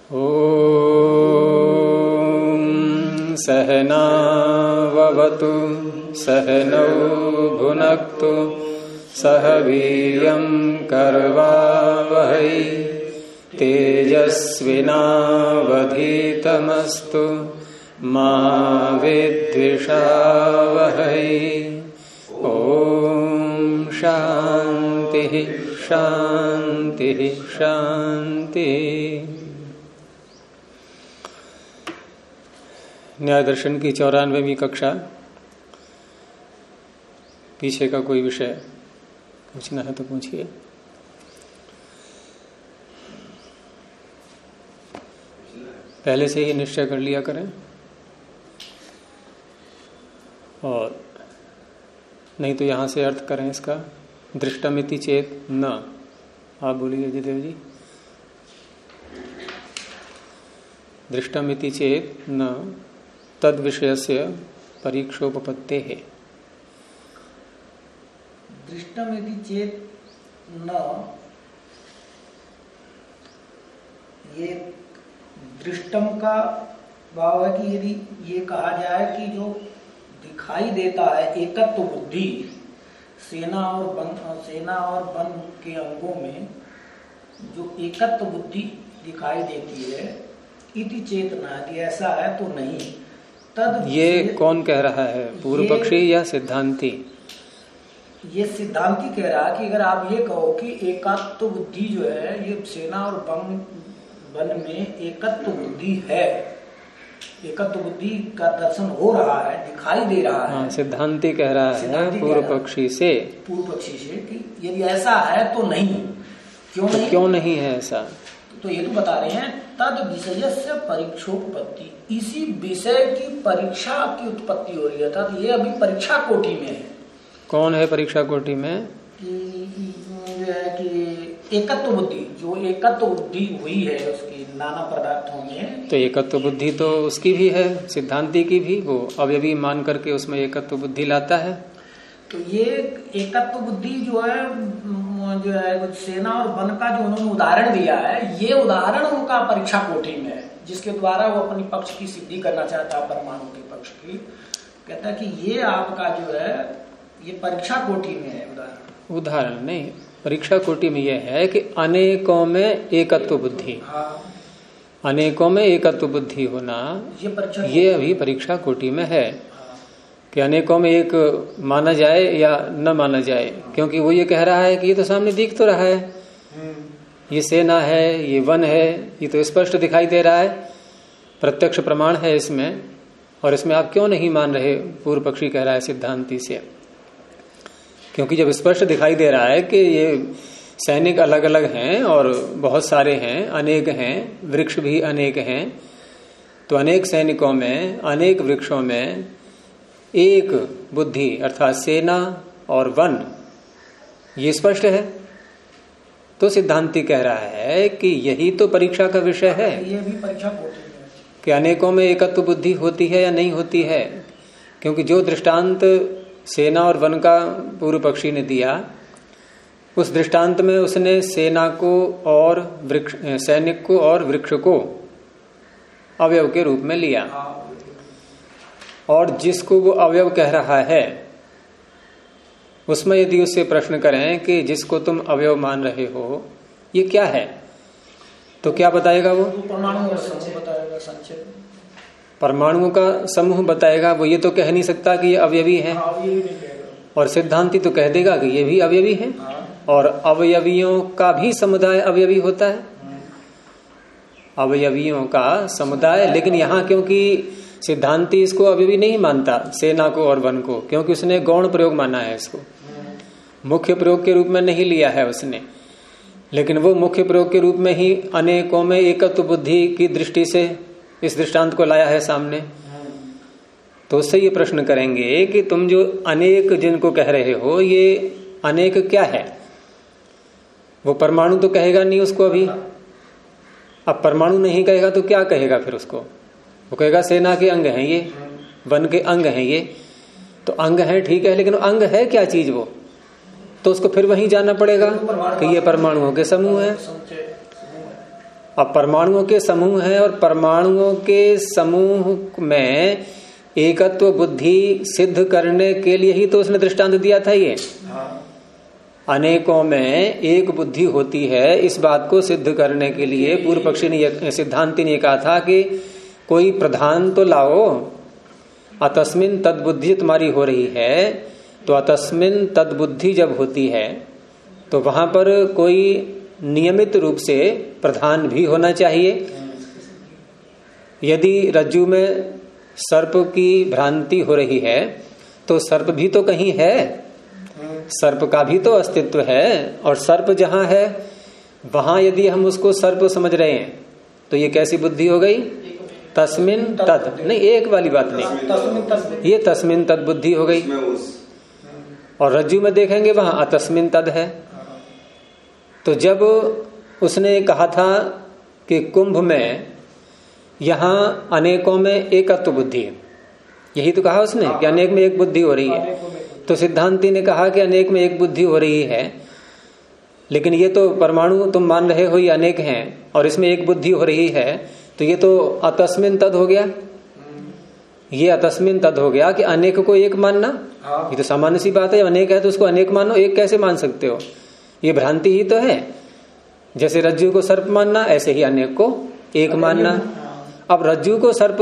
ॐ सहनाववतु सहनौ भुनक्तु सह वीर्यं करवावहै तेजस्विनावधीतमस्तु मा विद्विषावहै। ॐ शांति शांति शांति। न्याय दर्शन की 94वीं कक्षा। पीछे का कोई विषय पूछना है तो पूछिए। पहले से ही निश्चय कर लिया करें, और नहीं तो यहां से अर्थ करें इसका। दृष्टमिति चेत न। आप बोलिए जयदेव जी। दृष्टमिति चेत न तद विषयस्य परीक्षोपपत्ते है। दृष्टमिति चेत न, ये दृष्टम का भाव है कि यदि ये कहा जाए कि जो दिखाई देता है एकत्व बुद्धि सेना और वन के अंगों में जो एकत्व बुद्धि दिखाई देती है, इति चेतना, यदि ऐसा है तो नहीं। तद ये कौन कह रहा है, पूर्व पक्षी या सिद्धांती? ये सिद्धांती कह रहा है कि अगर आप ये कहो कि एकत्व बुद्धि जो है, ये सेना और वन में एकत्व बुद्धि है, एकत्व बुद्धि का दर्शन हो रहा है, दिखाई दे रहा है। हाँ, सिद्धांती कह रहा है पूर्व पक्षी से कि यदि ऐसा है तो नहीं। क्यों नहीं? क्यों नहीं है ऐसा? तो ये तो बता रहे हैं, तद विषय से परीक्षोपत्ति, इसी विषय की परीक्षा की उत्पत्ति हो रही है। अर्थात ये अभी परीक्षा कोटि में है। कौन है परीक्षा कोटि में? कि एकत्व बुद्धि, जो एकत्व बुद्धि हुई है उसकी नाना पदार्थों में। तो एकत्व बुद्धि तो उसकी भी है, सिद्धांती की भी। वो अवयवी मान करके उसमें एकत्व बुद्धि लाता है। तो ये एकत्व बुद्धि जो है सेना और वन का जो उन्होंने उदाहरण दिया है, ये उदाहरण उनका परीक्षा कोटि में है, जिसके द्वारा वो अपनी पक्ष की सिद्धि करना चाहता है, परमाणु के पक्ष की। कहता है कि ये आपका जो है ये परीक्षा कोटि में है। उदाहरण नहीं, परीक्षा कोटि में यह है कि अनेकों में एकत्व बुद्धि। हाँ। अनेकों में एकत्व बुद्धि होना ये अभी परीक्षा कोटि में है। कि अनेकों में एक माना जाए या न माना जाए, क्योंकि वो ये कह रहा है कि ये तो सामने दिख तो रहा है, ये सेना है, ये वन है, ये तो स्पष्ट दिखाई दे रहा है, प्रत्यक्ष प्रमाण है इसमें, और इसमें आप क्यों नहीं मान रहे? पूर्व पक्षी कह रहा है सिद्धांती से। क्योंकि जब स्पष्ट दिखाई दे रहा है कि ये सैनिक अलग अलग हैं और बहुत सारे हैं, अनेक हैं, वृक्ष भी अनेक हैं, तो अनेक सैनिकों में, अनेक वृक्षों में एक बुद्धि अर्थात सेना और वन, ये स्पष्ट है। तो सिद्धांती कह रहा है कि यही तो परीक्षा का विषय है। ये भी परीक्षा होती है कि अनेकों में एकत्व बुद्धि होती है या नहीं होती है। क्योंकि जो दृष्टांत सेना और वन का पूर्व पक्षी ने दिया, उस दृष्टांत में उसने सेना को और वृक्ष, सैनिक को और वृक्ष को अवयव के रूप में लिया। और जिसको वो अवयव कह रहा है, उसमें यदि उससे प्रश्न करें कि जिसको तुम अवयव मान रहे हो ये क्या है, तो क्या बताएगा वो? परमाणु का समूह बताएगा, संक्षेप परमाणुओं का समूह बताएगा। वो ये तो कह नहीं सकता कि ये अवयवी है। और सिद्धांती तो कह देगा कि ये भी अवयवी है। और अवयवियों का भी समुदाय अवयवी होता है, अवयवियों का समुदाय। लेकिन यहाँ क्योंकि सिद्धांती इसको अवयवी नहीं मानता, सेना को और वन को, क्योंकि उसने गौण प्रयोग माना है इसको, मुख्य प्रयोग के रूप में नहीं लिया है उसने। लेकिन वो मुख्य प्रयोग के रूप में ही अनेकों में एकत्व बुद्धि की दृष्टि से इस दृष्टांत को लाया है सामने। तो उससे ये प्रश्न करेंगे कि तुम जो अनेक जिनको कह रहे हो, ये अनेक क्या है? वो परमाणु तो कहेगा नहीं उसको अभी। अब परमाणु नहीं कहेगा तो क्या कहेगा फिर उसको? वो कहेगा सेना के अंग हैं ये, वन के अंग हैं ये। तो अंग है ठीक है, लेकिन अंग है क्या चीज वो? तो उसको फिर वहीं जाना पड़ेगा कि ये परमाणुओं के समूह है। अब परमाणुओं के समूह है और परमाणुओं के समूह में एकत्व बुद्धि सिद्ध करने के लिए ही तो उसने दृष्टांत दिया था। ये अनेकों में एक बुद्धि होती है, इस बात को सिद्ध करने के लिए पूर्व पक्षी ने, सिद्धांति ने कहा था कि कोई प्रधान तो लाओ। अतस्मिन तद्बुद्धि तुम्हारी हो रही है, तो अतस्मिन तद्बुद्धि जब होती है तो वहां पर कोई नियमित रूप से प्रधान भी होना चाहिए। यदि रज्जु में सर्प की भ्रांति हो रही है तो सर्प भी तो कहीं है, सर्प का भी तो अस्तित्व है, और सर्प जहां है वहां यदि हम उसको सर्प समझ रहे हैं तो ये कैसी बुद्धि हो गई? तस्मिन तद, नहीं एक वाली बात नहीं, ये तस्मिन तद बुद्धि हो गई। और रज्जु में देखेंगे वहां अतस्मिन तद है। तो जब उसने कहा था कि कुंभ में यहां अनेकों में एकत्व बुद्धि है, यही तो कहा उसने कि अनेक में एक बुद्धि हो रही है, तो सिद्धांति ने कहा कि अनेक में एक बुद्धि हो रही है, लेकिन ये तो परमाणु तुम मान रहे हो ये अनेक हैं और इसमें एक बुद्धि हो रही है, तो ये तो अतस्मिन तद हो गया। ये अतस्मिन तद हो गया कि अनेक को एक मानना, ये तो सामान्य सी बात है। अनेक है तो उसको अनेक मानो, एक कैसे मान सकते हो? ये भ्रांति ही तो है। जैसे रज्जु को सर्प मानना, ऐसे ही अनेक को एक मानना। अब रज्जु को सर्प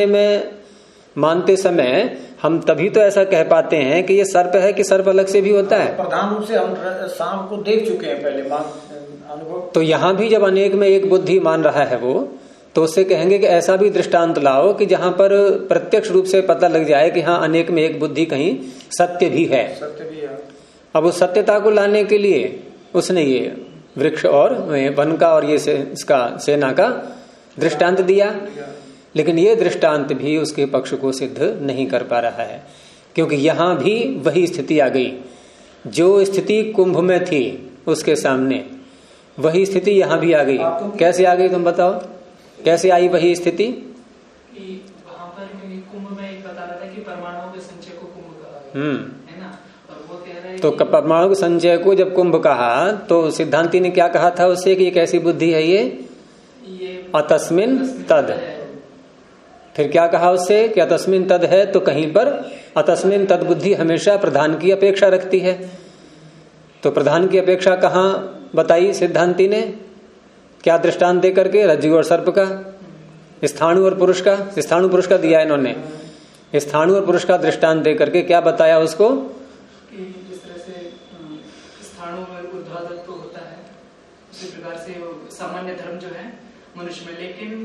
मानते समय हम तभी तो ऐसा कह पाते हैं कि ये सर्प है कि सर्प अलग से भी होता है। प्रधान रूप से हम सांप को देख चुके हैं पहले अनुभव। तो यहां भी जब अनेक में एक बुद्धि मान रहा है वो, तो उससे कहेंगे कि ऐसा भी दृष्टांत लाओ कि जहां पर प्रत्यक्ष रूप से पता लग जाए कि हाँ अनेक में एक बुद्धि कहीं सत्य भी है। अब उस सत्यता को लाने के लिए उसने ये वृक्ष और वन का और ये इसका सेना का दृष्टांत दिया, लेकिन ये दृष्टांत भी उसके पक्ष को सिद्ध नहीं कर पा रहा है, क्योंकि यहां भी वही स्थिति आ गई। जो स्थिति कुंभ में थी उसके सामने, वही स्थिति यहां भी आ गई। कैसे आ गई तुम बताओ, कैसे आई वही स्थिति? वहां पर कुंभ में एक बता रहा था कि परमाणुओं के संचय को कुंभ कहा है ना, और वो कह रहा है तो परमाणु के संचय को जब कुंभ कहा तो सिद्धांति ने क्या कहा था उससे कि ये कैसी बुद्धि है? ये अतस्मिन तद। फिर क्या कहा उससे कि अतस्मिन तद है, तो कहीं पर अतस्मिन तद बुद्धि हमेशा प्रधान की अपेक्षा रखती है। तो प्रधान की अपेक्षा कहाँ बताई सिद्धांति ने? क्या दृष्टांत दे करके? रज्जु और सर्प का, स्थाणु और पुरुष का। स्थाणु पुरुष का दिया इन्होंने, स्थाणु और पुरुष का दृष्टांत दे करके क्या बताया उसको? जिस तरह से स्थाणु में ऊर्ध्वाधर तो होता है, उसी प्रकार से सामान्य धर्म जो है मनुष्य में, लेकिन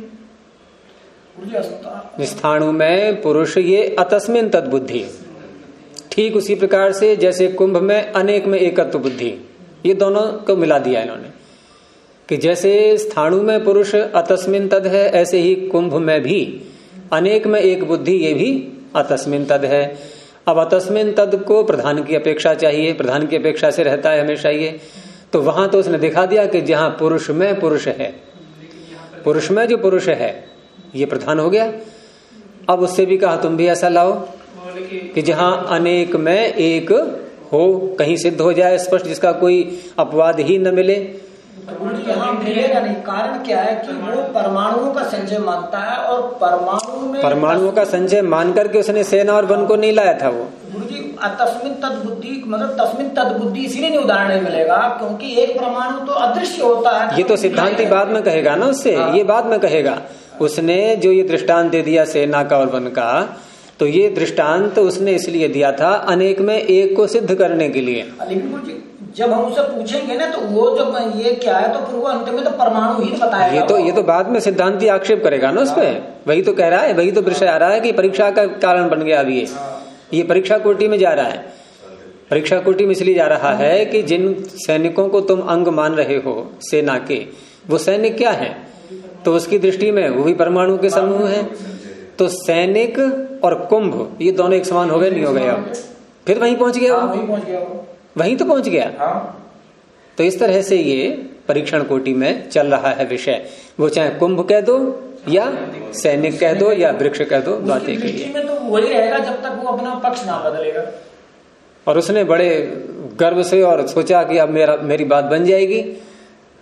स्थाणु में पुरुष ये अतस्मिन तद बुद्धि। ठीक उसी प्रकार से जैसे कुंभ में अनेक में एकत्व बुद्धि, ये दोनों को मिला दिया इन्होंने कि जैसे स्थाणु में पुरुष अतस्मिन तद है, ऐसे ही कुंभ में भी अनेक में एक बुद्धि, ये भी अतस्मिन तद है। अब अतस्मिन तद को प्रधान की अपेक्षा चाहिए, प्रधान की अपेक्षा से रहता है हमेशा ये। तो वहां तो उसने दिखा दिया कि जहां पुरुष में पुरुष है, पुरुष में जो पुरुष है ये प्रधान हो गया। अब उससे भी कहा तुम भी ऐसा लाओ कि जहां अनेक में एक हो, कहीं सिद्ध हो जाए स्पष्ट, जिसका कोई अपवाद ही न मिले। यहाँ मिलेगा नहीं। कारण क्या है कि वो परमाणुओं का संचय मानता है, और परमाणुओं का संचय मान करके उसने सेना और वन को नहीं लाया था वो। गुरुजी तस्मिन तद बुद्धि, मतलब तस्मिन तद बुद्धि इसीलिए नहीं उदाहरण नहीं मिलेगा क्योंकि एक परमाणु तो अदृश्य होता है। ये तो सिद्धांति बाद में कहेगा ना उससे, ये बाद में कहेगा। उसने जो ये दृष्टांत दे दिया सेना का और वन का, तो ये दृष्टांत उसने इसलिए दिया था अनेक में एक को सिद्ध करने के लिए। लेकिन जब हम उसे पूछेंगे ना तो वो जब ये क्या है, तो फिर वो अंत में तो परमाणु ही बताएगा। ये तो बाद में सिद्धांति आक्षेप करेगा ना उस पे। वही तो कह रहा है, वही तो विषय आ रहा है कि परीक्षा का कारण बन गया। अभी ये परीक्षा कोटि में जा रहा है। परीक्षा कोटि में इसलिए जा रहा है कि जिन सैनिकों को तुम अंग मान रहे हो सेना के, वो सैनिक क्या है? तो उसकी दृष्टि में वो भी परमाणु के समूह है। तो सैनिक और कुंभ ये दोनों एक समान हो गए, नहीं हो गए? अब फिर वहीं पहुंच गया, वहीं तो पहुंच गया। तो इस तरह से ये परीक्षण कोटि में चल रहा है विषय। वो चाहे कुंभ कह दो या सैनिक कह दो या वृक्ष कह दो, बात एक ही है। तो वही रहेगा जब तक वो अपना पक्ष ना बदलेगा। और उसने बड़े गर्व से और सोचा कि अब मेरी बात बन जाएगी,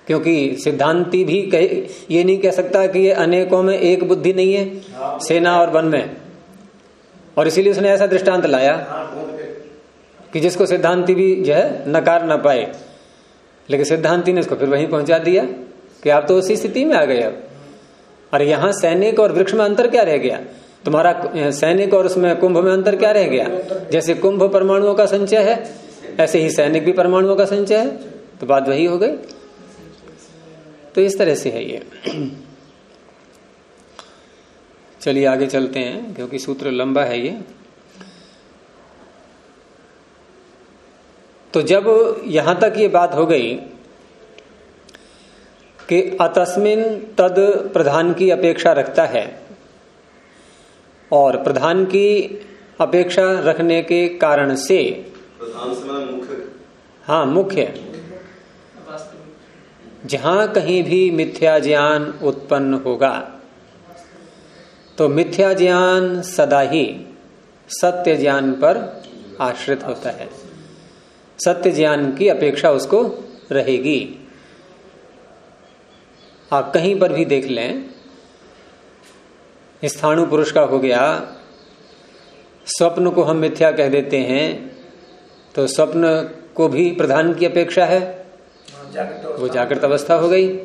क्योंकि सिद्धांती भी ये नहीं कह सकता कि ये अनेकों में एक बुद्धि नहीं है सेना और वन में, और इसीलिए उसने ऐसा दृष्टांत लाया कि जिसको सिद्धांती भी जो है नकार ना पाए। लेकिन सिद्धांती ने इसको फिर वहीं पहुंचा दिया कि आप तो उसी स्थिति में आ गए अब। और यहां सैनिक और वृक्ष में अंतर क्या रह गया? तुम्हारा सैनिक और उसमें कुंभ में अंतर क्या रह गया? जैसे कुंभ परमाणुओं का संचय है, ऐसे ही सैनिक भी परमाणुओं का संचय है, तो बात वही हो गई। तो इस तरह से है ये। चलिए आगे चलते हैं, क्योंकि सूत्र लंबा है ये। तो जब यहां तक ये बात हो गई कि अतस्मिन तद प्रधान की अपेक्षा रखता है, और प्रधान की अपेक्षा रखने के कारण से प्रधान से मतलब मुख्य, हाँ मुख्य, जहां कहीं भी मिथ्या ज्ञान उत्पन्न होगा तो मिथ्या ज्ञान सदा ही सत्य ज्ञान पर आश्रित होता है, सत्य ज्ञान की अपेक्षा उसको रहेगी। आप कहीं पर भी देख लें, स्थाणु पुरुष का हो गया, स्वप्न को हम मिथ्या कह देते हैं, तो स्वप्न को भी प्रधान की अपेक्षा है, वो जागृत अवस्था हो गई।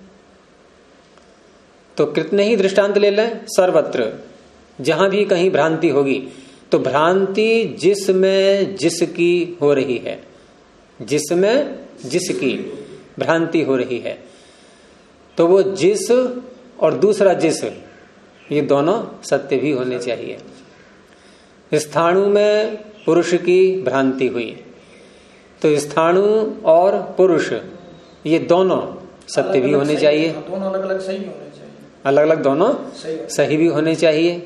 तो कितने ही दृष्टांत ले लें, सर्वत्र जहां भी कहीं भ्रांति होगी तो भ्रांति जिसमें जिसकी हो रही है, जिसमें जिसकी भ्रांति हो रही है, तो वो जिस और दूसरा जिस, ये दोनों सत्य भी होने चाहिए। स्थाणु में पुरुष की भ्रांति हुई तो स्थाणु और पुरुष ये दोनों सत्य भी होने चाहिए, दोनों अलग अलग सही भी होने चाहिए, अलग अलग दोनों सही भी होने चाहिए।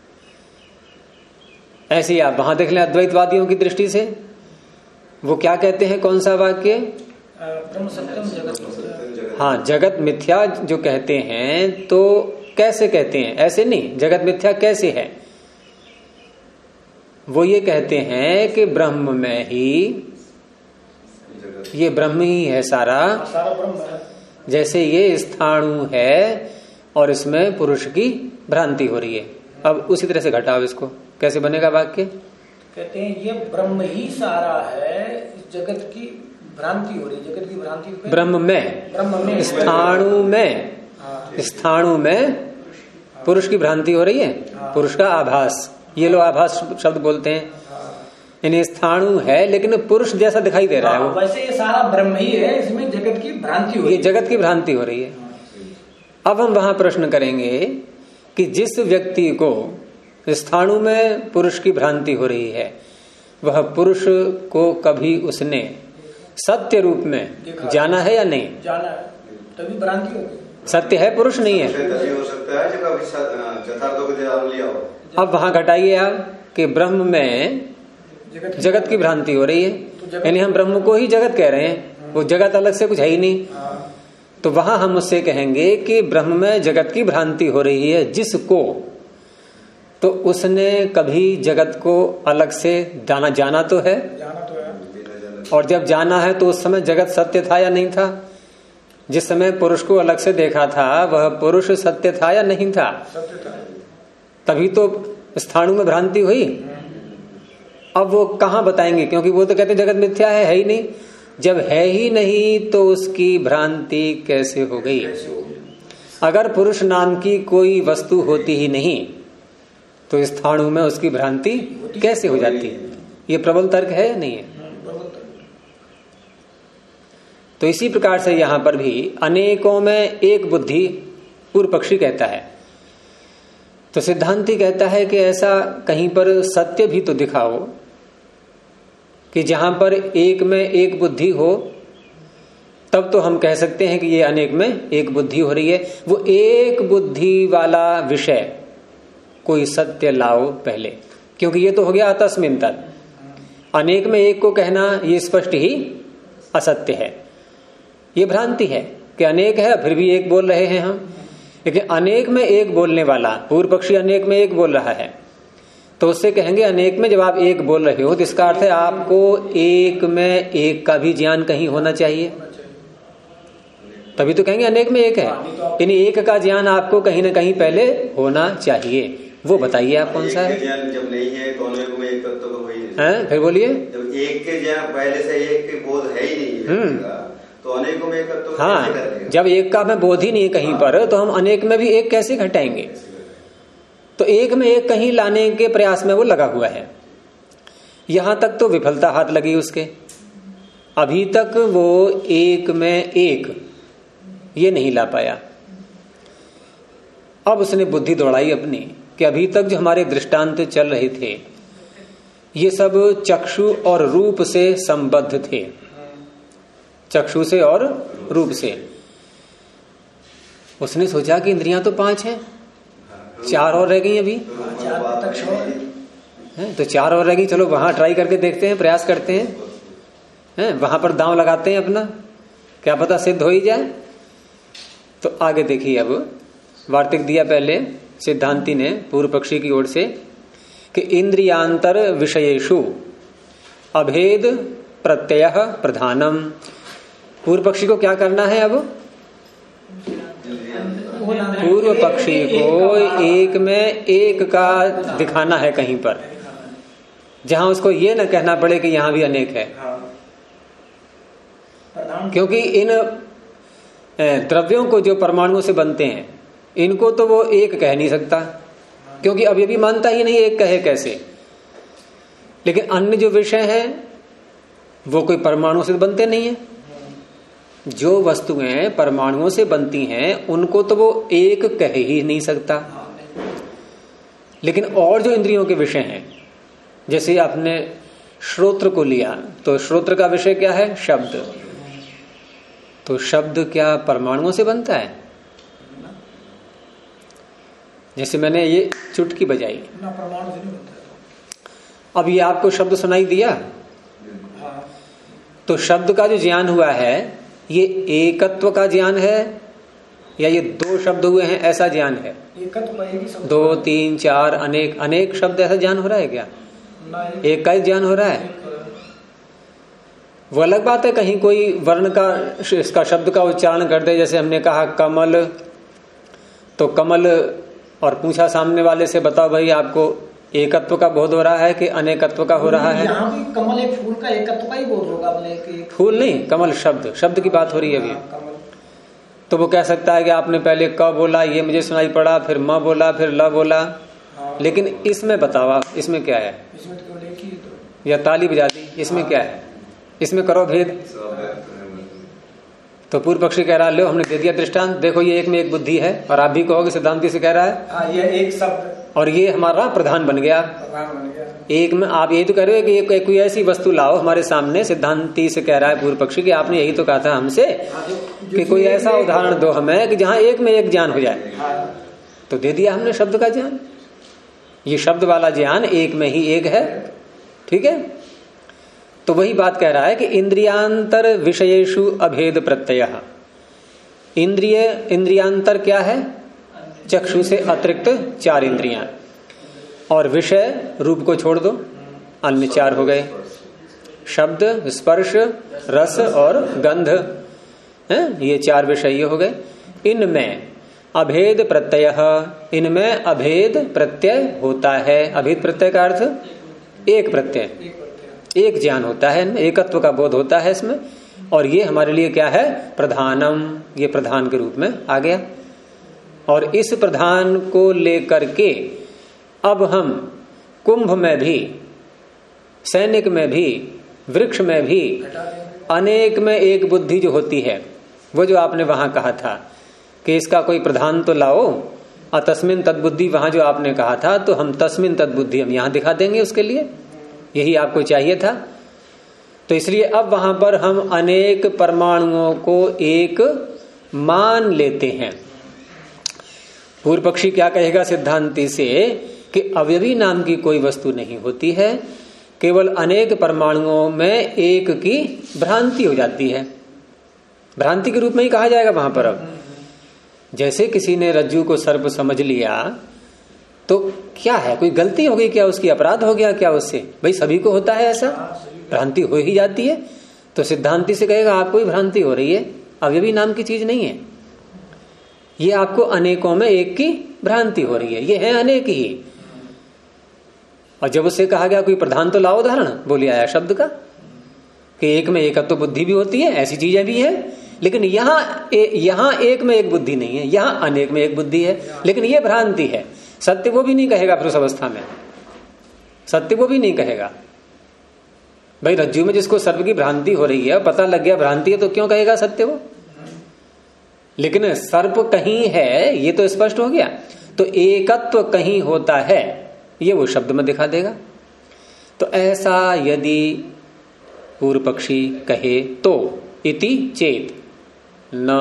ऐसे ही आप वहां देख लें अद्वैतवादियों की दृष्टि से, वो क्या कहते हैं, कौन सा वाक्य? ब्रह्म सत्यम जगत। हाँ, जगत मिथ्या जो कहते हैं, तो कैसे कहते हैं? ऐसे नहीं, जगत मिथ्या कैसे है? वो ये कहते हैं कि ब्रह्म में ही, ये ब्रह्म ही है सारा ब्रह्म है। जैसे ये स्थाणु है और इसमें पुरुष की भ्रांति हो रही है। अब उसी तरह से घटाओ इसको, कैसे बनेगा वाक्य? कहते हैं ये ब्रह्म ही सारा है, इस जगत की भ्रांति हो रही है, जगत की भ्रांति ब्रह्म में, स्थाणु में, स्थाणु में पुरुष की भ्रांति हो रही है, पुरुष का आभास, ये लोग आभास शब्द बोलते हैं। यानी स्थाणु है लेकिन पुरुष जैसा दिखाई दे रहा है वो, वैसे ये सारा ब्रह्म ही है, इसमें जगत की भ्रांति हो रही है, ये जगत की भ्रांति हो रही है। अब हम वहां प्रश्न करेंगे कि जिस व्यक्ति को स्थाणु में पुरुष की भ्रांति हो रही है, वह पुरुष को कभी उसने सत्य रूप में जाना है या नहीं? जाना है, तभी भ्रांति होगी। सत्य है, पुरुष नहीं है। हो सकता है जब यथार्थों को ध्यान लिया हो। अब वहां घटाइए आप कि ब्रह्म में जगत की भ्रांति हो रही है, यानी हम ब्रह्म को ही जगत कह रहे हैं, वो जगत अलग से कुछ है ही नहीं। तो वहां हम उससे कहेंगे कि ब्रह्म में जगत की भ्रांति हो रही है जिसको, तो उसने कभी जगत को अलग से जाना तो है, और जब जाना है तो उस समय जगत सत्य था या नहीं था? जिस समय पुरुष को अलग से देखा था वह पुरुष सत्य था या नहीं था? तभी तो स्थाणु में भ्रांति हुई। अब वो कहां बताएंगे, क्योंकि वो तो कहते जगत मिथ्या है ही नहीं। जब है ही नहीं तो उसकी भ्रांति कैसे हो गई? अगर पुरुष नाम की कोई वस्तु होती ही नहीं तो स्थाणु में उसकी भ्रांति कैसे हो जाती है? ये प्रबल तर्क है या नहीं है? तो इसी प्रकार से यहां पर भी अनेकों में एक बुद्धि पूर्व पक्षी कहता है, तो सिद्धांती कहता है कि ऐसा कहीं पर सत्य भी तो दिखाओ कि जहां पर एक में एक बुद्धि हो, तब तो हम कह सकते हैं कि ये अनेक में एक बुद्धि हो रही है। वो एक बुद्धि वाला विषय कोई सत्य लाओ पहले, क्योंकि ये तो हो गया तस्मिन तद। अनेक में एक को कहना ये स्पष्ट ही असत्य है, ये भ्रांति है कि अनेक है फिर भी एक बोल रहे हैं हम। लेकिन अनेक में एक बोलने वाला पूर्व पक्षी अनेक में एक बोल रहा है, तो उससे कहेंगे अनेक में जब आप एक बोल रहे हो तो इसका अर्थ है आपको एक में एक का भी ज्ञान कहीं होना चाहिए। तभी तो कहेंगे अनेक में एक है। यानी एक का ज्ञान आपको कहीं ना कहीं पहले होना चाहिए, वो बताइए आप कौन सा है। जब नहीं है तो अनेक में एक तत्व हो ही नहीं है, फिर बोलिए। जब एक के ज्ञान पहले से एक के बोध है ही नहीं तो अनेकों में एक तत्व। हाँ, जब एक का में बोध ही नहीं कहीं पर तो हम अनेक में भी एक कैसे घटाएंगे। तो एक में एक कहीं लाने के प्रयास में वो लगा हुआ है। यहां तक तो विफलता हाथ लगी उसके, अभी तक वो एक में एक ये नहीं ला पाया। अब उसने बुद्धि दौड़ाई अपनी कि अभी तक जो हमारे दृष्टांत चल रहे थे ये सब चक्षु और रूप से संबद्ध थे, चक्षु से और रूप से। उसने सोचा कि इंद्रियां तो 5 हैं, 4 और रह गई अभी है, तो 4 और रह गई, चलो वहां ट्राई करके देखते हैं, प्रयास करते हैं, वहां पर दांव लगाते हैं अपना, क्या पता सिद्ध हो ही जाए। तो आगे देखिए, अब वार्तिक दिया पहले सिद्धांती ने पूर्व पक्षी की ओर से कि इंद्रियांतर विषयेषु अभेद प्रत्यय प्रधानम। पूर्व पक्षी को क्या करना है अब? पूर्व पक्षी को एक में एक का दिखाना है कहीं पर, जहां उसको ये न कहना पड़े कि यहां भी अनेक है। क्योंकि इन द्रव्यों को जो परमाणुओं से बनते हैं इनको तो वो एक कह नहीं सकता, क्योंकि अभी भी मानता ही नहीं एक कहे कैसे। लेकिन अन्य जो विषय है वो कोई परमाणु से बनते नहीं है। जो वस्तुएं परमाणुओं से बनती हैं उनको तो वो एक कह ही नहीं सकता। लेकिन और जो इंद्रियों के विषय हैं, जैसे आपने श्रोत्र को लिया तो श्रोत्र का विषय क्या है? शब्द। तो शब्द क्या परमाणुओं से बनता है? जैसे मैंने ये चुटकी बजाई, परमाणु से नहीं बनता है। अब ये आपको शब्द सुनाई दिया, तो शब्द का जो ज्ञान हुआ है ये एकत्व का ज्ञान है या ये 2 शब्द हुए हैं ऐसा ज्ञान है? एकत्व 2, 3, 4 अनेक अनेक शब्द ऐसा ज्ञान हो रहा है क्या? एक का ही ज्ञान हो रहा है। वो अलग बात है कहीं कोई वर्ण का इसका शब्द का उच्चारण कर दे, जैसे हमने कहा कमल, तो कमल और पूछा सामने वाले से बताओ भाई आपको एकत्व का बोध हो रहा है कि अनेकत्व का हो रहा है? यहाँ भी कमल एक फूल का एकत्व का ही बोध होगा। फूल नहीं, कमल शब्द, शब्द की बात हो रही है अभी। तो वो कह सकता है कि आपने पहले क बोला, ये मुझे सुनाई पड़ा, फिर म बोला, फिर ल बोला। लेकिन इसमें बताओ आप, इसमें क्या है? या ताली बजा दी, इसमें क्या है? इसमें करो भेद। तो पूर्व पक्षी कह रहा है लो हमने दे दिया दृष्टांत, देखो ये एक में एक बुद्धि है, और आप भी कहोगे सिद्धांति से कह रहा है ये एक शब्द और ये हमारा प्रधान बन गया। एक में आप यही तो कह रहे हो कि कोई ऐसी वस्तु लाओ हमारे सामने। सिद्धांति से कह रहा है पूर्व पक्षी कि आपने यही तो कहा था हमसे कि कोई ऐसा उदाहरण दो हमें कि जहां एक में एक ज्ञान हो जाए। तो दे दिया हमने शब्द का ज्ञान, ये शब्द वाला ज्ञान एक में ही एक है। ठीक है, तो वही बात कह रहा है कि इंद्रियांतर विषयेषु अभेद प्रत्यय। इंद्रियांतर क्या है? चक्षु से अतिरिक्त 4 इंद्रियां, और विषय रूप को छोड़ दो, अन्य 4 हो गए, शब्द, स्पर्श, रस और गंध हैं, ये 4 विषय ये हो गए। इनमें अभेद प्रत्यय, इनमें अभेद प्रत्यय होता है। अभेद प्रत्यय का अर्थ एक प्रत्यय, एक ज्ञान होता है, एकत्व का बोध होता है इसमें। और ये हमारे लिए क्या है? प्रधानम, ये प्रधान के रूप में आ गया। और इस प्रधान को लेकर के अब हम कुंभ में भी, सैनिक में भी, वृक्ष में भी अनेक में एक बुद्धि जो होती है, वो जो आपने वहां कहा था कि इसका कोई प्रधान तो लाओ, तस्मिन तद्बुद्धि वहां जो आपने कहा था, तो हम तस्मिन तद्बुद्धि हम यहां दिखा देंगे उसके लिए, यही आपको चाहिए था। तो इसलिए अब वहां पर हम अनेक परमाणुओं को एक मान लेते हैं। पूर्व पक्षी क्या कहेगा सिद्धांति से कि अवयवी नाम की कोई वस्तु नहीं होती है, केवल अनेक परमाणुओं में एक की भ्रांति हो जाती है। भ्रांति के रूप में ही कहा जाएगा वहां पर। अब जैसे किसी ने रज्जू को सर्प समझ लिया तो क्या है, कोई गलती हो गई क्या, उसकी अपराध हो गया क्या उससे? भाई सभी को होता है ऐसा, भ्रांति हो ही जाती है। तो सिद्धांति से कहेगा आपको ही भ्रांति हो रही है, अवयवी नाम की चीज नहीं है। ये आपको अनेकों में एक की भ्रांति हो रही है, ये है अनेक ही। और जब उससे कहा गया कोई प्रधान तो लाओ उदाहरण, बोली आया शब्द का कि एक में एकत्व बुद्धि भी होती है, ऐसी चीजें भी है, लेकिन यहां एक में एक बुद्धि नहीं है, यहां अनेक में एक बुद्धि है, लेकिन ये भ्रांति है। सत्य वो भी नहीं कहेगा फिर उस अवस्था में, सत्य वो भी नहीं कहेगा। भाई रज्जु में जिसको सर्प की भ्रांति हो रही है, पता लग गया भ्रांति है, तो क्यों कहेगा सत्य वो? लेकिन सर्प कहीं है ये तो स्पष्ट हो गया। तो एकत्व कहीं होता है ये वो शब्द में दिखा देगा। तो ऐसा यदि पूर्व पक्षी कहे तो इति चेत न,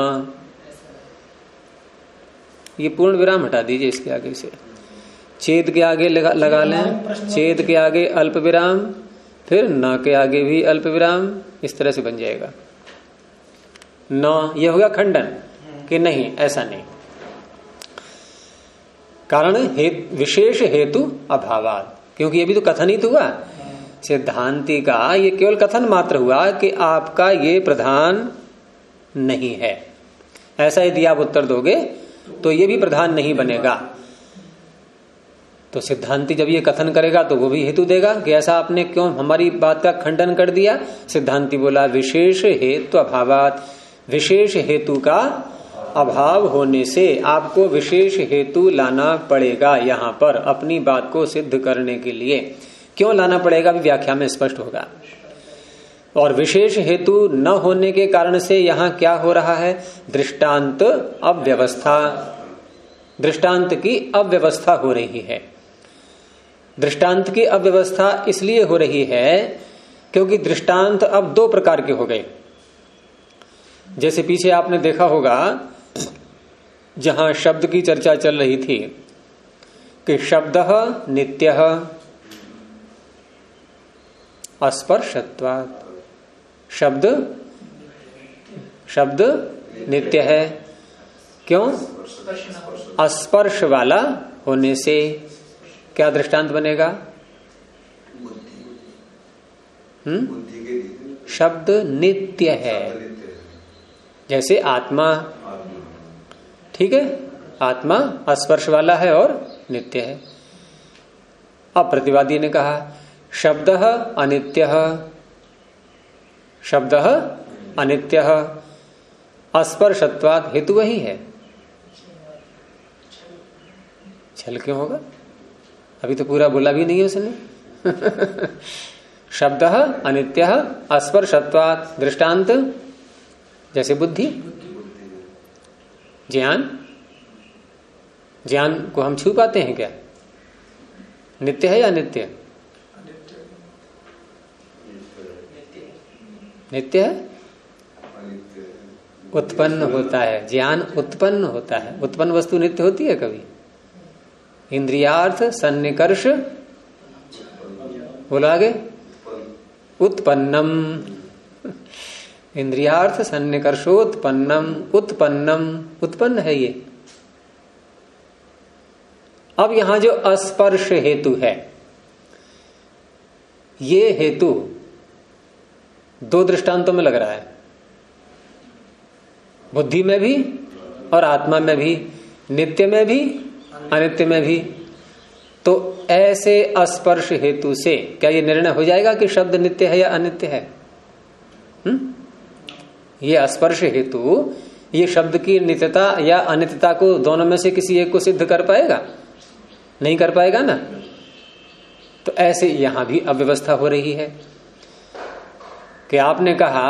ये पूर्ण विराम हटा दीजिए इसके आगे से, चेत के आगे लगा लें, चेत के आगे अल्प विराम, फिर न के आगे भी अल्प विराम, इस तरह से बन जाएगा। न ये हो गया खंडन कि नहीं, ऐसा नहीं। कारण विशेष हेतु अभावात, क्योंकि ये भी तो कथन ही तो हुआ सिद्धांति का, ये केवल कथन मात्र हुआ कि आपका ये प्रधान नहीं है। ऐसा यदि आप उत्तर दोगे तो ये भी प्रधान नहीं बनेगा। तो सिद्धांति जब ये कथन करेगा तो वो भी हेतु देगा कि ऐसा आपने क्यों हमारी बात का खंडन कर दिया। सिद्धांति बोला विशेष हेतु अभावात, विशेष हेतु का अभाव होने से आपको विशेष हेतु लाना पड़ेगा यहाँ पर अपनी बात को सिद्ध करने के लिए। क्यों लाना पड़ेगा भी व्याख्या में स्पष्ट होगा। और विशेष हेतु न होने के कारण से यहाँ क्या हो रहा है, दृष्टांत अव्यवस्था, दृष्टांत की अव्यवस्था हो रही है। दृष्टांत की अव्यवस्था इसलिए हो रही है क्योंकि दृष्टांत अब दो प्रकार के हो गए। जैसे पीछे आपने देखा होगा जहां शब्द की चर्चा चल रही थी कि शब्दः नित्यः अस्पर्शत्वात्, शब्द नित्य है, क्यों? अस्पर्श वाला होने से। क्या दृष्टांत बनेगा? शब्द नित्य है, जैसे आत्मा, ठीक है, आत्मा अस्पर्श वाला है और नित्य है। अब प्रतिवादी ने कहा शब्दः अनित्यः, शब्दः अनित्यः अस्पर्शत्वात्, हेतु वही है। छल क्यों होगा? अभी तो पूरा बोला भी नहीं है उसने। शब्दः अनित्यः अस्पर्शत्वात्, दृष्टांत जैसे बुद्धि, ज्ञान को हम छू पाते हैं क्या? नित्य है या अनित्य? नित्य है, उत्पन्न होता है, ज्ञान उत्पन्न होता है। उत्पन्न वस्तु नित्य होती है कभी? इंद्रियार्थ सन्निकर्ष, बोला आगे, उत्पन्नम, इंद्रियार्थ सन्निकर्षोत्पन्नम, उत्पन्नम, उत्पन्न है ये। अब यहां जो अस्पर्श हेतु है, ये हेतु दो दृष्टांतों में लग रहा है, बुद्धि में भी और आत्मा में भी, नित्य में भी अनित्य में भी। तो ऐसे अस्पर्श हेतु से क्या ये निर्णय हो जाएगा कि शब्द नित्य है या अनित्य है? ये अस्पर्श हेतु ये शब्द की नित्यता या अनित्यता को दोनों में से किसी एक को सिद्ध कर पाएगा? नहीं कर पाएगा ना। तो ऐसे यहां भी अव्यवस्था हो रही है कि आपने कहा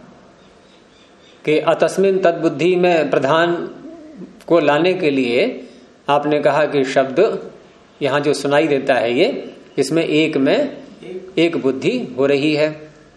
कि अतस्मिन तद्बुद्धि में प्रधान को लाने के लिए आपने कहा कि शब्द यहां जो सुनाई देता है ये, इसमें एक में एक बुद्धि हो रही है।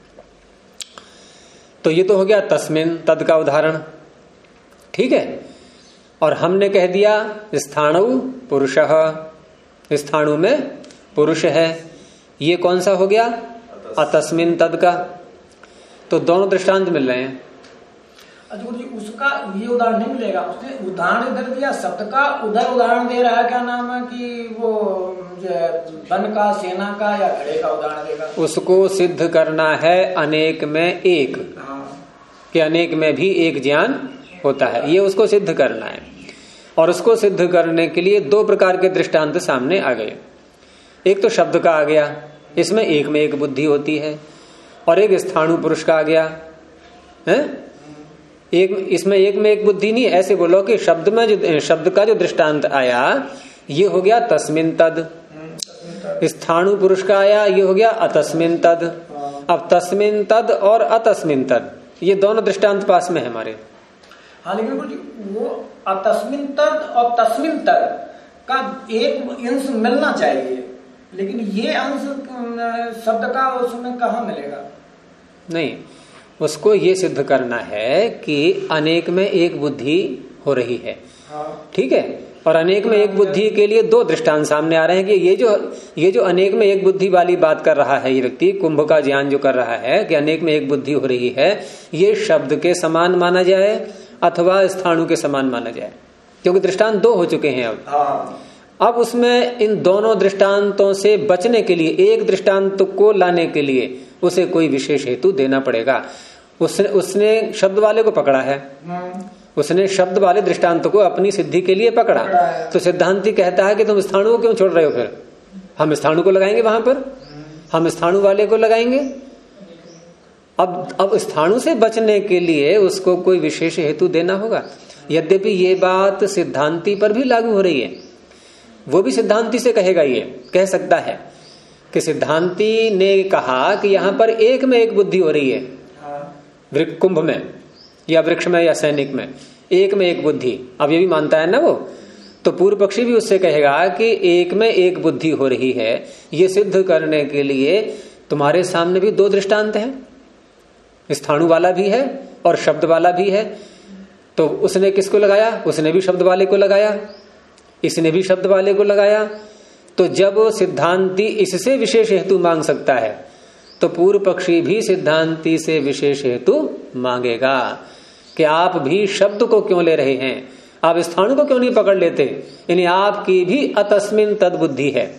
तो ये तो हो गया तस्मिन तद का उदाहरण, ठीक है। और हमने कह दिया स्थाणु पुरुषः, स्थाणु में पुरुष है, ये कौन सा हो गया? अतस्मिन तद का। तो दोनों दृष्टांत मिल रहे हैं। अच्छा जी, उसका ये उदाहरण नहीं मिलेगा, उसने उदाहरण इधर दिया शब्द का, उधर उदाहरण दे रहा है, क्या नाम है कि वो वन का, सेना का या घड़े का उदाहरण देगा। उसको सिद्ध करना है अनेक में एक। कि अनेक में भी एक ज्ञान होता है, ये उसको सिद्ध करना है। और उसको सिद्ध करने के लिए दो प्रकार के दृष्टांत सामने आ गए। एक तो शब्द का आ गया, इसमें एक में एक बुद्धि होती है, और एक स्थाणु पुरुष का आ गया है, एक इसमें एक में एक बुद्धि नहीं। ऐसे बोलो कि शब्द में जो शब्द का जो दृष्टांत आया ये हो गया तस्मिन तद, स्थाणु पुरुष का आया ये हो गया अतस्मिन तद। अब तस्मिन तद और अतस्मिन तद ये दोनों दृष्टांत पास में है हमारे। हाँ, लेकिन वो अतस्मिन तद और तस्मिन तद का एक अंश मिलना चाहिए, लेकिन ये अंश शब्द का उसमें कहाँ मिलेगा? नहीं, उसको ये सिद्ध करना है कि अनेक में एक बुद्धि हो रही है। हाँ। ठीक है, और अनेक में एक बुद्धि के लिए दो दृष्टांत सामने आ रहे हैं कि ये जो अनेक में एक बुद्धि वाली बात कर रहा है ये व्यक्ति, कुंभ का ज्ञान जो कर रहा है कि अनेक में एक बुद्धि हो रही है, ये शब्द के समान माना जाए अथवा स्थाणु के समान माना जाए, क्योंकि दृष्टांत दो हो चुके हैं अब। हाँ। अब उसमें इन दोनों दृष्टांतों से बचने के लिए, एक दृष्टांत को लाने के लिए उसे कोई विशेष हेतु देना पड़ेगा। उसने शब्द वाले को पकड़ा है, उसने शब्द वाले दृष्टांत को अपनी सिद्धि के लिए पकड़ा, तो सिद्धांती कहता है कि तुम स्थाणु को क्यों छोड़ रहे हो? फिर हम स्थाणु को लगाएंगे वहां पर, हम स्थाणु वाले को लगाएंगे। अब स्थाणु से बचने के लिए उसको कोई विशेष हेतु देना होगा। यद्यपि ये बात सिद्धांती पर भी लागू हो रही है, वो भी सिद्धांती से कहेगा, ये कह सकता है कि सिद्धांती ने कहा कि यहां पर एक में एक बुद्धि हो रही है, कुंभ में या वृक्ष में या सैनिक में एक में एक बुद्धि। अब ये भी मानता है ना वो, तो पूर्व पक्षी भी उससे कहेगा कि एक में एक बुद्धि हो रही है। ये सिद्ध करने के लिए तुम्हारे सामने भी दो दृष्टांत हैं, स्थाणु वाला भी है और शब्द वाला भी है। तो उसने किसको लगाया? उसने भी शब्द वाले को लगाया, इसने भी शब्द वाले को लगाया। तो जब सिद्धांती इससे विशेष हेतु मांग सकता है तो पूर्व पक्षी भी सिद्धांती से विशेष हेतु मांगेगा कि आप भी शब्द को क्यों ले रहे हैं, आप स्थाणु को क्यों नहीं पकड़ लेते? यानी आपकी भी अतस्मिन तद बुद्धि है,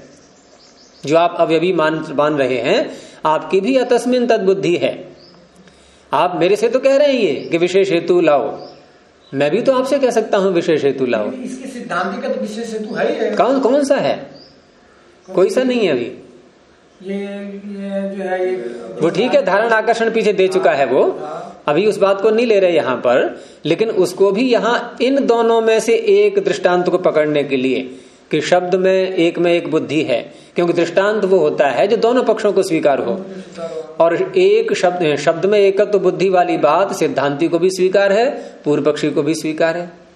जो आप अभी मान रहे हैं, आपकी भी अतस्मिन तद बुद्धि है। आप मेरे से तो कह रहे हैं ये कि विशेष हेतु लाओ, मैं भी तो आपसे कह सकता हूं विशेष हेतु लाओ। इसके सिद्धांति का तो विशेष हेतु है ही है। कौन सा है? कोई सा नहीं है अभी। ये जो है ये वो ठीक है, धारण आकर्षण पीछे दे चुका है वो, अभी उस बात को नहीं ले रहे यहां पर, लेकिन उसको भी यहां इन दोनों में से एक दृष्टांत को पकड़ने के लिए कि शब्द में एक बुद्धि है, क्योंकि दृष्टांत वो होता है जो दोनों पक्षों को स्वीकार हो। और एक शब्द में एकत्व बुद्धि वाली बात सिद्धांति को भी स्वीकार है, पूर्व पक्षी को भी स्वीकार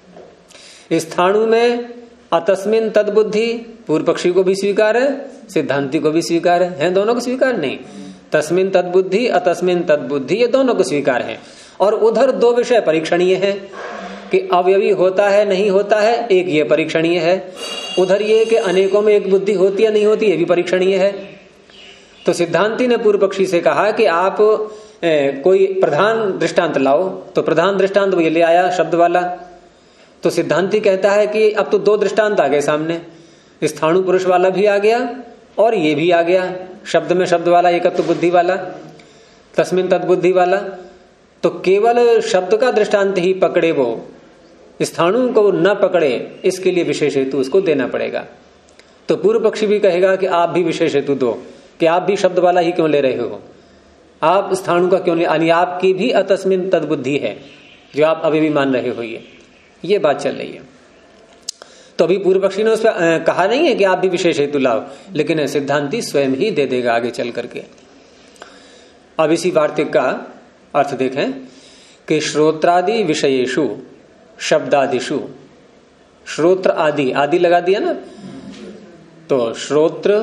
है। स्थाणु में अतस्मिन तद बुद्धि पूर्व पक्षी को भी स्वीकार है, सिद्धांति को भी स्वीकार है, दोनों को स्वीकार नहीं। तस्मिन तद बुद्धि अतस्मिन तद बुद्धि ये दोनों को स्वीकार है। और उधर दो विषय परीक्षणीय है कि अवयवी होता है नहीं होता है, एक ये परीक्षणीय है। उधर ये कि अनेकों में एक बुद्धि होती है नहीं होती, ये भी परीक्षणीय है। तो सिद्धांति ने पूर्व पक्षी से कहा कि आप कोई प्रधान दृष्टांत लाओ, तो प्रधान दृष्टांत वो ये ले आया शब्द वाला। तो सिद्धांति कहता है कि अब तो दो दृष्टांत आ गए सामने, स्थाणु पुरुष वाला भी आ गया और ये भी आ गया, शब्द में शब्द वाला, एकत्व बुद्धि वाला, तस्मिन तद बुद्धि वाला। तो केवल शब्द का दृष्टांत ही पकड़े वो, स्थाणु को न पकड़े, इसके लिए विशेष हेतु उसको देना पड़ेगा। तो पूर्व पक्षी भी कहेगा कि आप भी विशेष हेतु दो, कि आप भी शब्द वाला ही क्यों ले रहे हो, आप स्थाणु का क्यों ले, यानी आपकी भी अतस्मिन तद बुद्धि है जो आप अभी भी मान रहे हो। ये बात चल रही है। तो अभी पूर्व पक्षी ने उस पर कहा नहीं है कि आप भी विशेष हेतु लाओ, लेकिन सिद्धांति स्वयं ही दे देगा आगे चल करके। अब इसी वार्तिक का अर्थ देखें कि श्रोत्रादि विषयेषु शब्दादिषु, श्रोत्र आदि लगा दिया ना, तो श्रोत्र,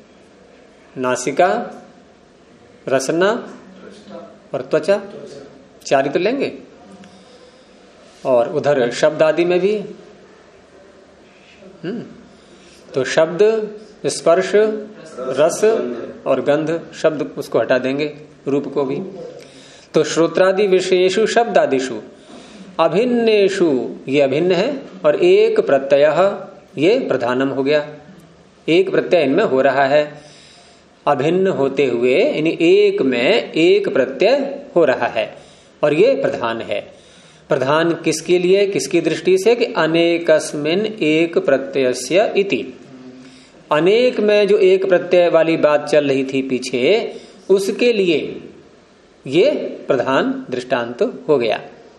नासिका, रसना और त्वचा, चार ही तो लेंगे। और उधर शब्द आदि में भी तो शब्द, स्पर्श, रस और गंध, शब्द उसको हटा देंगे, रूप को भी। तो श्रोत्रादि विषयेषु शब्दादिषु अभिन्नेषु, ये अभिन्न है, और एक प्रत्यय ये प्रधानम हो गया, एक प्रत्यय इनमें हो रहा है। अभिन्न होते हुए यानी एक में एक प्रत्यय हो रहा है। और ये प्रधान है। प्रधान किसके लिए, किसकी दृष्टि से, कि अनेकस्मिन एक प्रत्ययस्य इति, अनेक में जो एक प्रत्यय वाली बात चल रही थी पीछे, उसके लिए ये प्रधान दृष्टांत हो गया।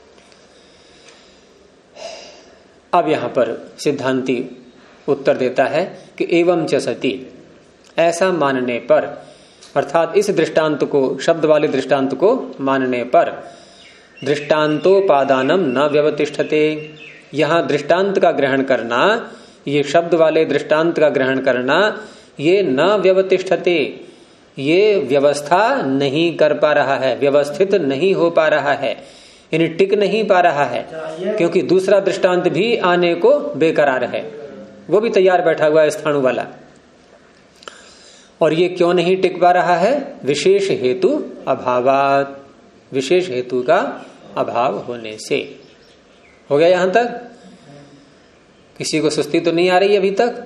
अब यहां पर सिद्धांती उत्तर देता है कि एवं च सति, ऐसा मानने पर, अर्थात इस दृष्टांत को, शब्द वाले दृष्टांत को मानने पर, दृष्टांतोपादानम न व्यवतिष्ठते, यहां दृष्टांत का ग्रहण करना, ये शब्द वाले दृष्टांत का ग्रहण करना, ये न व्यवतिष्ठते, ये व्यवस्था नहीं कर पा रहा है, व्यवस्थित नहीं हो पा रहा है, यानी टिक नहीं पा रहा है, क्योंकि दूसरा दृष्टांत भी आने को बेकरार है, वो भी तैयार बैठा हुआ है स्थाणु वाला। और ये क्यों नहीं टिक पा रहा है, विशेष हेतु अभावात, विशेष हेतु का अभाव होने से। हो गया यहां तक? किसी को सुस्ती तो नहीं आ रही अभी तक?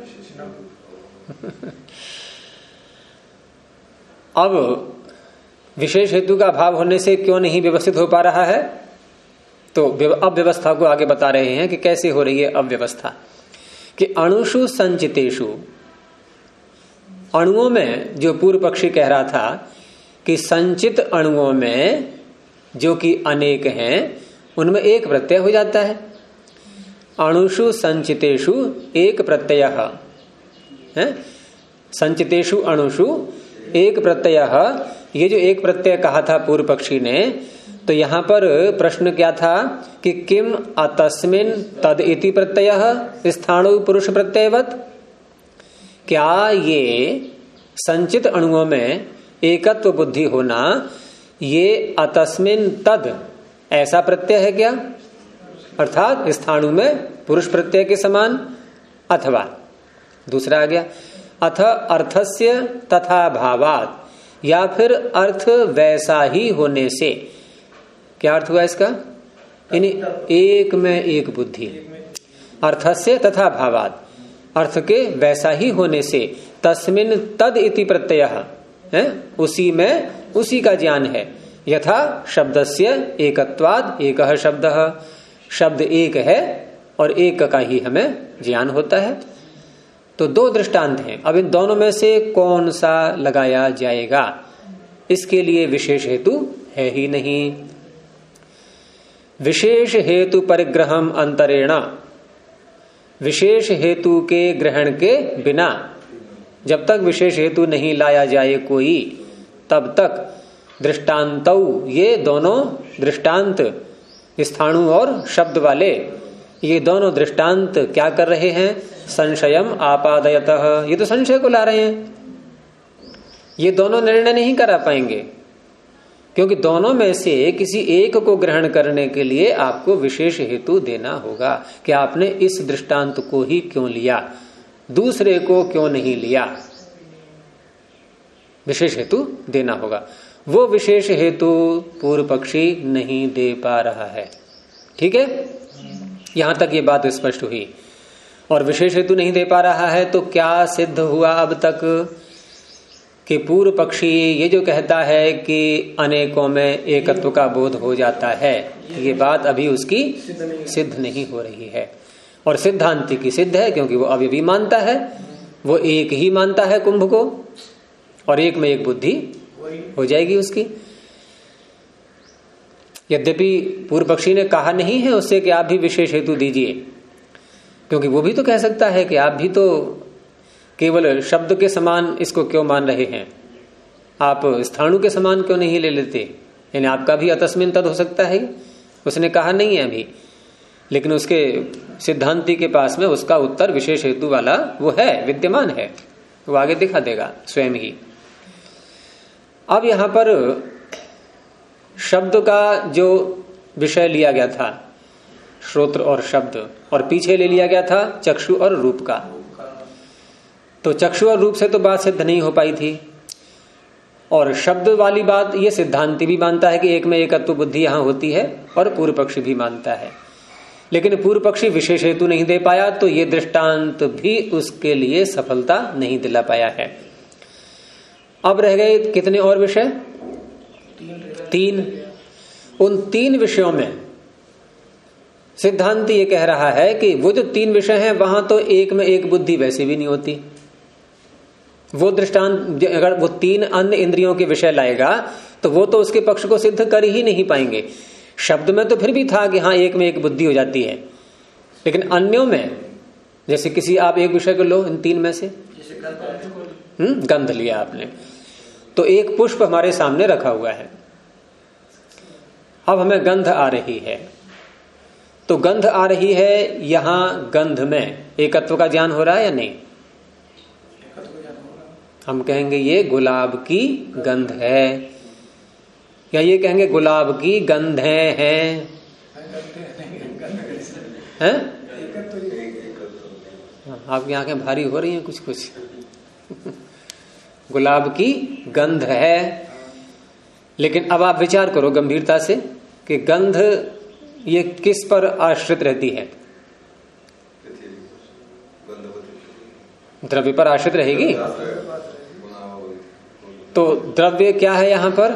अब विशेष हेतु का अभाव होने से क्यों नहीं व्यवस्थित हो पा रहा है, तो अव्यवस्था को आगे बता रहे हैं कि कैसे हो रही है अव्यवस्था। कि अणुषु संचितेषु, अणुओं में, जो पूर्व पक्षी कह रहा था कि संचित अणुओं में जो कि अनेक हैं, उनमें एक प्रत्यय हो जाता है। अणुषु संचितेषु एक प्रत्यय है, संचितेषु अणुषु एक प्रत्यय, ये जो एक प्रत्यय कहा था पूर्व पक्षी ने, तो यहां पर प्रश्न क्या था कि किम अतस्मिन तद इति प्रत्यय स्थाणु पुरुष प्रत्ययवत, क्या ये संचित अणुओं में एकत्व बुद्धि होना, ये अतस्मिन तद ऐसा प्रत्यय है क्या, अर्थात स्थाणु में पुरुष प्रत्यय के समान, अथवा दूसरा आ गया अथ अर्थस्य तथा भावात, या फिर अर्थ वैसा ही होने से। क्या अर्थ हुआ इसका, यानी एक में एक बुद्धि, अर्थस्य तथा भावात, अर्थ के वैसा ही होने से, तस्मिन तद इति प्रत्यय है, उसी में उसी का ज्ञान है। यथा शब्दस्य एकत्वाद एकह शब्दः, शब्द एक है और एक का ही हमें ज्ञान होता है। तो दो दृष्टांत हैं, अब इन दोनों में से कौन सा लगाया जाएगा, इसके लिए विशेष हेतु है ही नहीं। विशेष हेतु परिग्रहम अंतरेण, विशेष हेतु के ग्रहण के बिना, जब तक विशेष हेतु नहीं लाया जाए कोई, तब तक दृष्टांतौ, ये दोनों दृष्टांत स्थाणु और शब्द वाले, ये दोनों दृष्टांत क्या कर रहे हैं, संशयम आपादयतः, ये तो संशय को ला रहे हैं। ये दोनों निर्णय नहीं करा पाएंगे, क्योंकि दोनों में से किसी एक को ग्रहण करने के लिए आपको विशेष हेतु देना होगा कि आपने इस दृष्टांत को ही क्यों लिया, दूसरे को क्यों नहीं लिया, विशेष हेतु देना होगा। वो विशेष हेतु पूर्व पक्षी नहीं दे पा रहा है। ठीक है, यहां तक ये बात स्पष्ट हुई। और विशेष हेतु नहीं दे पा रहा है तो क्या सिद्ध हुआ अब तक, कि पूर्व पक्षी ये जो कहता है कि अनेकों में एकत्व का बोध हो जाता है, ये बात अभी उसकी सिद्ध नहीं हो रही है। और सिद्धांति की सिद्ध है, क्योंकि वो अभी मानता है, वो एक ही मानता है कुंभ को, और एक में एक बुद्धि हो जाएगी उसकी। यद्यपि पूर्व पक्षी ने कहा नहीं है उससे कि आप भी विशेष हेतु दीजिए, क्योंकि वो भी तो कह सकता है कि आप भी तो केवल शब्द के समान इसको क्यों मान रहे हैं, आप स्थाणु के समान क्यों नहीं ले लेते, यानी आपका भी अतस्मिन तद हो सकता है। उसने कहा नहीं है अभी, लेकिन उसके सिद्धांति के पास में उसका उत्तर विशेष हेतु वाला वो है, विद्यमान है, वो आगे दिखा देगा स्वयं ही। अब यहां पर शब्द का जो विषय लिया गया था, श्रोत्र और शब्द, और पीछे ले लिया गया था चक्षु और रूप का, तो चक्षु और रूप से तो बात सिद्ध नहीं हो पाई थी। और शब्द वाली बात ये सिद्धांति भी मानता है कि एक में एकत्व बुद्धि यहां होती है, और पूर्व पक्षी भी मानता है, लेकिन पूर्व पक्षी विशेष हेतु नहीं दे पाया, तो ये दृष्टांत भी उसके लिए सफलता नहीं दिला पाया है। अब रह गए कितने और विषय, तीन। उन 3 विषयों में सिद्धांत ये कह रहा है कि वो जो 3 विषय हैं वहां तो एक में एक बुद्धि वैसे भी नहीं होती। वो दृष्टांत अगर वो 3 अन्य इंद्रियों के विषय लाएगा तो वो तो उसके पक्ष को सिद्ध कर ही नहीं पाएंगे। शब्द में तो फिर भी था कि हाँ एक में एक बुद्धि हो जाती है, लेकिन अन्यों में जैसे किसी आप एक विषय को लो इन 3 में से, गंध लिया आपने, तो एक पुष्प हमारे सामने रखा हुआ है, अब हमें गंध आ रही है, तो गंध आ रही है, यहां गंध में एकत्व का ज्ञान हो रहा है या नहीं? हम कहेंगे ये गुलाब की गंध है, या ये कहेंगे गुलाब की गंधें हैं, हैं? आपकी आंखें भारी हो रही हैं कुछ कुछ। गुलाब की गंध है, लेकिन अब आप विचार करो गंभीरता से कि गंध ये किस पर आश्रित रहती है? द्रव्य पर आश्रित रहेगी। तो द्रव्य क्या है यहां पर?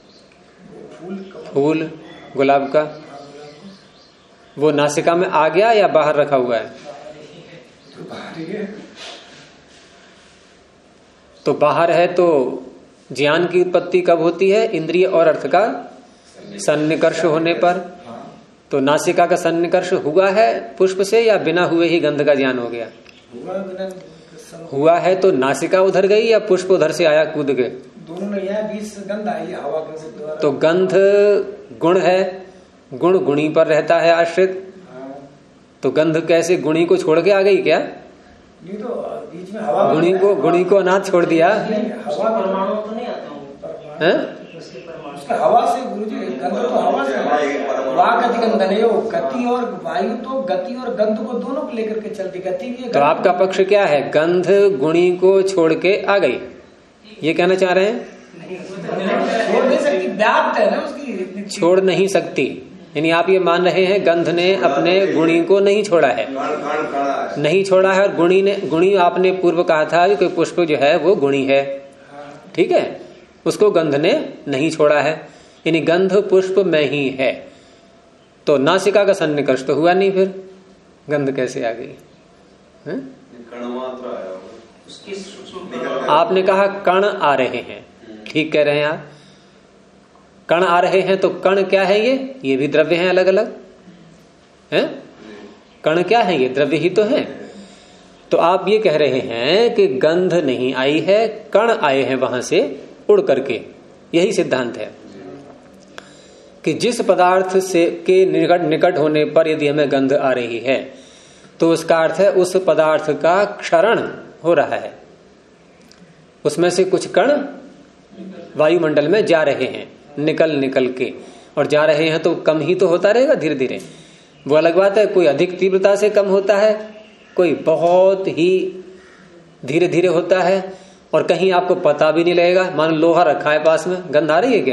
फूल गुलाब का। वो नासिका में आ गया या बाहर रखा हुआ है? तो बाहर है, तो ज्ञान की उत्पत्ति कब होती है? इंद्रिय और अर्थ का सन्निकर्ष होने पर। तो नासिका का सन्निकर्ष हुआ है पुष्प से या बिना हुए ही गंध का ज्ञान हो गया? हुआ है, तो नासिका उधर गई या पुष्प उधर से आया कूद के? दोनों ने बीच से गंध आई हवा के द्वारा। तो गंध गुण है, गुण गुणी पर रहता है आश्रित। तो गंध कैसे गुणी को छोड़ के आ गई क्या? नहीं, तो बीच में हवा गुणी को अनाथ छोड़ दिया। हवा परमाणु तो नहीं आता है, हवा से गुरुजी गंध तो हवा से। वाक गंधन गति और वायु तो गति और गंध को दोनों को लेकर के चलती। गति भी तो आपका पक्ष क्या है? गंध गुणी को छोड़ के आ गई, ये कहना चाह रहे हैं? छोड़ नहीं सकती, व्याप्त है ना उसकी। छोड़ नहीं सकती, यानी आप ये मान रहे हैं गंध ने अपने गुणी को नहीं छोड़ा है, नहीं छोड़ा है। और गुणी आपने पूर्व कहा था कि पुष्प जो है वो गुणी है, ठीक है, उसको गंध ने नहीं छोड़ा है, यानी गंध पुष्प में ही है। तो नासिका का सन्निकर्ष तो हुआ नहीं, फिर गंध कैसे आ गई? आपने कहा कण आ रहे हैं, ठीक कह रहे हैं आप। कण आ रहे हैं, तो कण क्या है? ये भी द्रव्य हैं अलग अलग हैं। कण क्या है? ये द्रव्य ही तो है। तो आप ये कह रहे हैं कि गंध नहीं आई है, कण आए हैं वहां से उड़ करके। यही सिद्धांत है कि जिस पदार्थ से के निकट होने पर यदि हमें गंध आ रही है तो उसका अर्थ है उस पदार्थ का क्षरण हो रहा है, उसमें से कुछ कण वायुमंडल में जा रहे हैं निकल के, और जा रहे हैं तो कम ही तो होता रहेगा धीरे धीरे। वो अलग बात है, कोई अधिक तीव्रता से कम होता है, कोई बहुत ही धीरे धीरे होता है, और कहीं आपको पता भी नहीं लगेगा। मान लोहा रखा है पास में, गंध आ रही है क्या?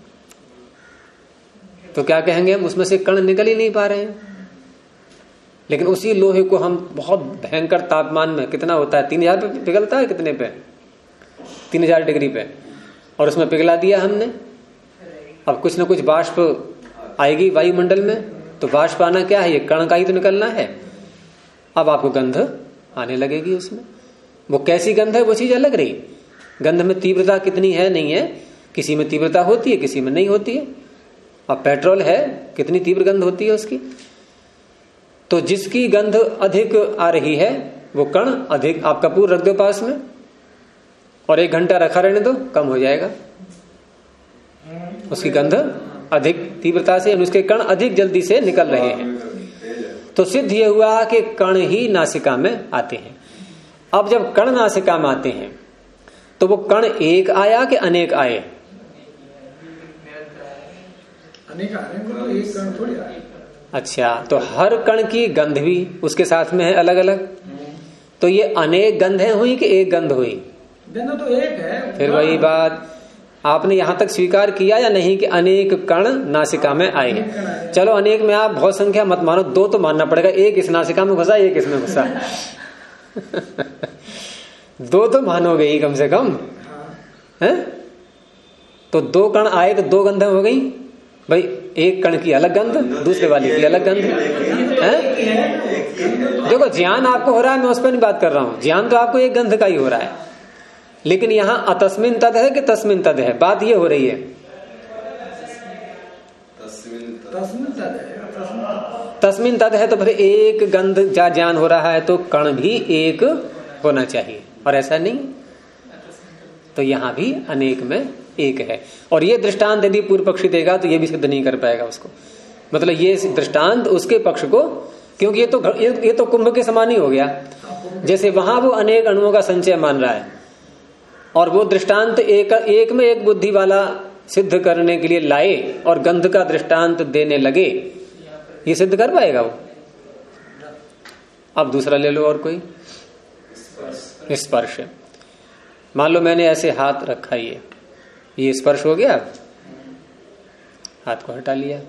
तो क्या कहेंगे हम? उसमें से कण निकल ही नहीं पा रहे हैं। लेकिन उसी लोहे को हम बहुत भयंकर तापमान में, कितना होता है 3000 पे पिघलता है, कितने पे? 3000 डिग्री पे, और उसमें पिघला दिया हमने। अब कुछ न कुछ वाष्प आएगी वायुमंडल में, तो वाष्प आना क्या है? ये कण का ही तो निकलना है। अब आपको गंध आने लगेगी उसमें। वो कैसी गंध है वो चीज अलग रही। गंध में तीव्रता कितनी है नहीं है, किसी में तीव्रता होती है किसी में नहीं होती है। अब पेट्रोल है, कितनी तीव्र गंध होती है उसकी। तो जिसकी गंध अधिक आ रही है वो कण अधिक, आप कपूर रख दो पास में और 1 घंटा रखा रहने दो, कम हो जाएगा। उसकी गंध अधिक तीव्रता से, उसके कण अधिक जल्दी से निकल रहे हैं। तो सिद्ध ये हुआ कि कण ही नासिका में आते हैं। अब जब कण नासिका में आते हैं तो वो कण एक आया कि अनेक आए? अनेक आने को तो एक कण थोड़ी आए। अच्छा, तो हर कण की गंध भी उसके साथ में है अलग अलग। तो ये अनेक गंधें हुई कि एक गंध हुई? गंध तो एक है। फिर वही बात, आपने यहां तक स्वीकार किया या नहीं कि अनेक कण नासिका में आए? चलो अनेक में आप बहुत संख्या मत मानो, 2 तो मानना पड़ेगा। एक इस नासिका में घुसा, एक इसमें घुसा। 2 तो मानोगे ही कम से कम, हैं? तो 2 कण आए तो 2 गंधें हो गई भाई। एक कण की अलग गंध, दूसरे वाले की अलग गंध है। देखो ज्ञान आपको हो रहा है, मैं उस पर नहीं बात कर रहा हूं, ज्ञान तो आपको एक गंध का ही हो रहा है, लेकिन यहां अतस्मिन तद है कि तस्मिन तद है, बात ये हो रही है। तस्मिन तद है तो फिर एक गंध जा ज्ञान हो रहा है तो कण भी एक होना चाहिए, और ऐसा नहीं, तो यहां भी अनेक में एक है। और ये दृष्टांत यदि पूर्व पक्षी देगा तो ये भी सिद्ध नहीं कर पाएगा उसको, मतलब ये दृष्टांत उसके पक्ष को, क्योंकि ये तो कुंभ के समान ही हो गया। जैसे वहां वो अनेक अणुओं का संचय मान रहा है और वो दृष्टांत एक में एक बुद्धि वाला सिद्ध करने के लिए लाए और गंध का दृष्टांत देने लगे, ये सिद्ध कर पाएगा वो? अब दूसरा ले लो और कोई, स्पर्श। मान लो मैंने ऐसे हाथ रखा, ये स्पर्श हो गया, हाथ को हटा लिया।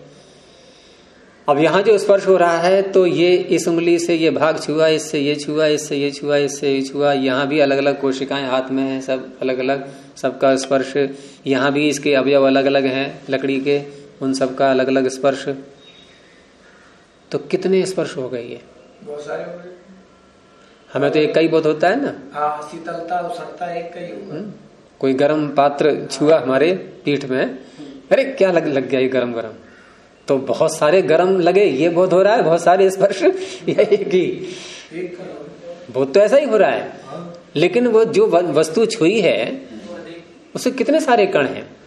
अब यहां जो स्पर्श हो रहा है तो ये इस उंगली से ये भाग छुआ, इससे ये छुआ, इससे ये छुआ, इससे ये छुआ, यहाँ भी अलग अलग कोशिकाएं हाथ में हैं, सब अलग अलग, सबका स्पर्श। यहाँ भी इसके अवयव अलग अलग हैं लकड़ी के, उन सबका अलग अलग स्पर्श। तो कितने स्पर्श हो गए? ये बहुत सारे हो गए। हमें तो एक का ही बहुत होता है ना। हाँ, शीतलता उष्णता एक का ही होगा। कोई गर्म पात्र छुआ हमारे पीठ में, अरे क्या लग गया ये गरम गरम, तो बहुत सारे गरम लगे, ये बहुत हो रहा है, बहुत सारे स्पर्श, ये एक ही, बहुत तो ऐसा ही हो रहा है। लेकिन वो जो वस्तु छुई है उससे कितने सारे कण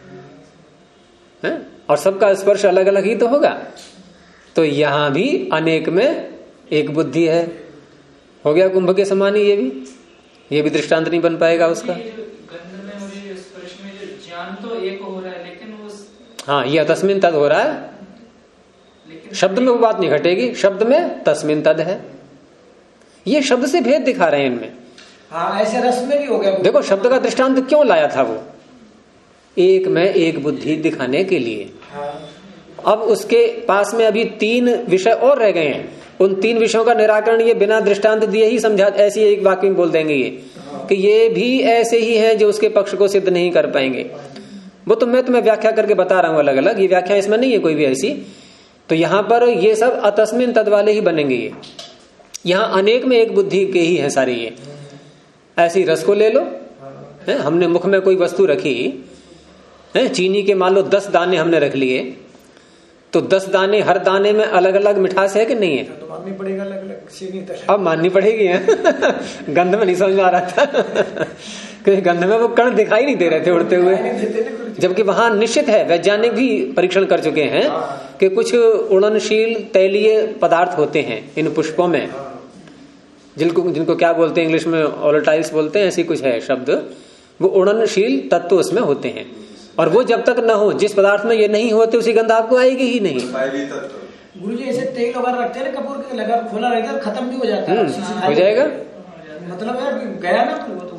हैं, और सबका स्पर्श अलग अलग ही तो होगा। तो यहां भी अनेक में एक बुद्धि है, हो गया कुंभ के समान ही ये भी दृष्टांत नहीं बन पाएगा उसका। गंध में और ये स्पर्श में जो ज्ञान तो एक हो रहा है, लेकिन वो हाँ, ये तस्मिन तद हो रहा है, शब्द में वो बात नहीं घटेगी, शब्द में तस्मिन तद है, ये शब्द से भेद दिखा रहे हैं इनमें। हाँ, ऐसे रस में भी हो गया। देखो शब्द का दृष्टांत क्यों लाया था वो, एक में एक बुद्धि दिखाने के लिए। अब उसके पास में अभी 3 विषय और रह गए हैं, उन 3 विषयों का निराकरण ये बिना दृष्टांत दिए ही समझा, ऐसी एक वाक्य में बोल देंगे ये कि ये भी ऐसे ही है जो उसके पक्ष को सिद्ध नहीं कर पाएंगे। वो तो मैं तुम्हें व्याख्या करके बता रहा हूं अलग अलग, ये व्याख्या इसमें नहीं है कोई भी ऐसी। तो यहां पर ये सब अतस्मिन तद वाले ही बनेंगे। ये यहां अनेक में एक बुद्धि के ही है सारे। ये ऐसी रस को ले लो, है हमने मुख में कोई वस्तु रखी है, चीनी के मान लो 10 दाने हमने रख लिए, तो 10 दाने, हर दाने में अलग अलग मिठास है कि नहीं है? तो माननी पड़ेगा अलग अलग चीनी तो। अब माननी पड़ेगी गंध में नहीं समझ में आ रहा था क्योंकि गंध में वो कण दिखाई नहीं दे रहे थे उड़ते हुए, जबकि वहां निश्चित है, वैज्ञानिक भी परीक्षण कर चुके हैं कि कुछ उड़नशील तैलीय पदार्थ होते हैं इन पुष्पों में, जिनको क्या बोलते हैं इंग्लिश में, वोलेटाइल्स बोलते हैं, ऐसी कुछ है शब्द। वो उड़नशील तत्व उसमें होते हैं, और वो जब तक न हो, जिस पदार्थ में ये नहीं होते उसी गंध आपको आएगी ही नहीं। गुरु जी ऐसे तेल वगैरह रखते हैं ना कपूर के, लगा खोला रहेगा खत्म भी हो जाता है, हो जाएगा, मतलब यार गया ना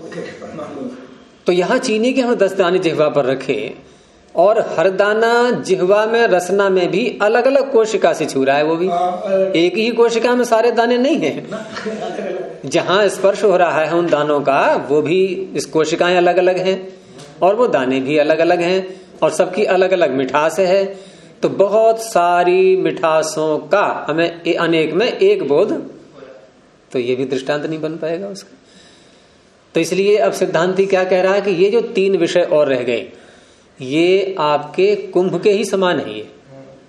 तो यहाँ चीनी के हम 10 दाने जिह्वा पर रखे, और हर दाना जिह्वा में रसना में भी अलग अलग कोशिका से छू रहा है, वो भी एक ही कोशिका में सारे दाने नहीं है। जहां स्पर्श हो रहा है उन दानों का, वो भी इस कोशिकाएं अलग अलग हैं और वो दाने भी अलग अलग हैं, और सबकी अलग अलग मिठास है। तो बहुत सारी मिठासों का हमें अनेक में एक बोध, तो ये भी दृष्टांत नहीं बन पाएगा उसका। तो इसलिए अब सिद्धांती क्या कह रहा है कि ये जो 3 विषय और रह गए, ये आपके कुंभ के ही समान है ये।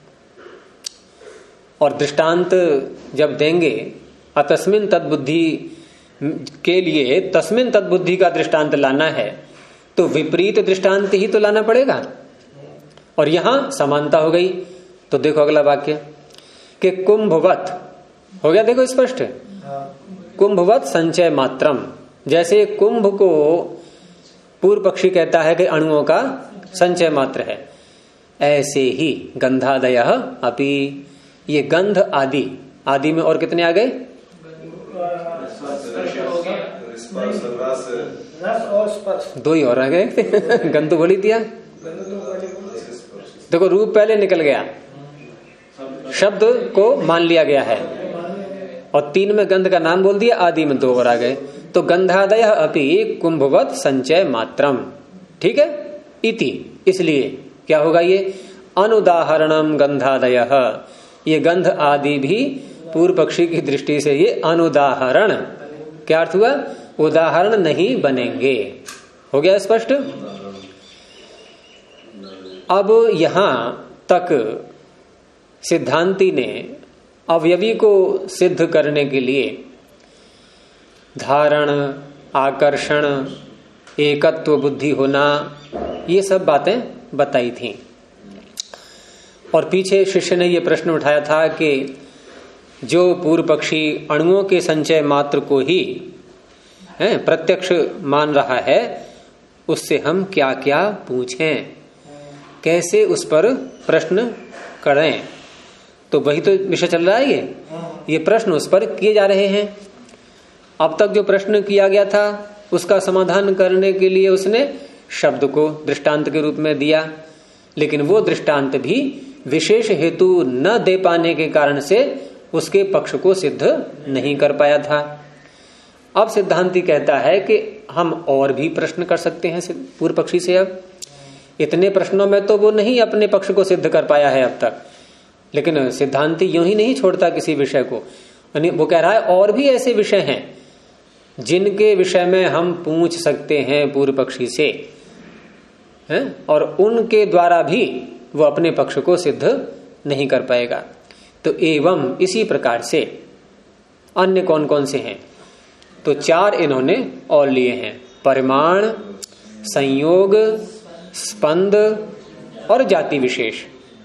और दृष्टांत जब देंगे अतस्मिन तद्बुद्धि के लिए, तस्मिन तद्बुद्धि का दृष्टांत लाना है तो विपरीत दृष्टांत ही तो लाना पड़ेगा, और यहां समानता हो गई। तो देखो अगला वाक्य कि कुंभवत हो गया, देखो स्पष्ट है, कुंभवत संचय मात्रम। जैसे कुंभ को पूर्व पक्षी कहता है कि अणुओं का संचय मात्र है, ऐसे ही गंधादय अपि, ये गंध आदि, आदि में और कितने आ गए? और स्पर्श 2 ही और आ गए गंध तो बोल ही दिया। देखो रूप पहले निकल गया, शब्द को मान लिया गया है, और 3 में गंध का नाम बोल दिया, आदि में 2 और आ गए। तो गंधादय अपि कुंभवत संचय मात्रम, ठीक है। इति, इसलिए क्या होगा ये, अनुदाहरणम गंधादयः, ये गंध आदि भी पूर्व पक्षी की दृष्टि से ये अनुदाहरण, क्या अर्थ हुआ, उदाहरण नहीं बनेंगे। हो गया स्पष्ट। अब यहां तक सिद्धांती ने अवयवी को सिद्ध करने के लिए धारण, आकर्षण, एकत्व बुद्धि होना, ये सब बातें बताई थी। और पीछे शिष्य ने ये प्रश्न उठाया था कि जो पूर्व पक्षी अणुओं के संचय मात्र को ही प्रत्यक्ष मान रहा है, उससे हम क्या क्या पूछें, कैसे उस पर प्रश्न करें। तो वही तो विषय चल रहा है, ये प्रश्न उस पर किए जा रहे हैं। अब तक जो प्रश्न किया गया था उसका समाधान करने के लिए उसने शब्द को दृष्टांत के रूप में दिया, लेकिन वो दृष्टांत भी विशेष हेतु न दे पाने के कारण से उसके पक्ष को सिद्ध नहीं कर पाया था। अब सिद्धांती कहता है कि हम और भी प्रश्न कर सकते हैं पूर्व पक्षी से। अब इतने प्रश्नों में तो वो नहीं अपने पक्ष को सिद्ध कर पाया है अब तक, लेकिन सिद्धांती यूं ही नहीं छोड़ता किसी विषय को। वो कह रहा है और भी ऐसे विषय हैं जिनके विषय में हम पूछ सकते हैं पूर्व पक्षी से, और उनके द्वारा भी वो अपने पक्ष को सिद्ध नहीं कर पाएगा। तो एवं इसी प्रकार से अन्य कौन कौन से हैं, तो 4 इन्होंने और लिए हैं, परिमाण, संयोग, स्पंद और जाति विशेष।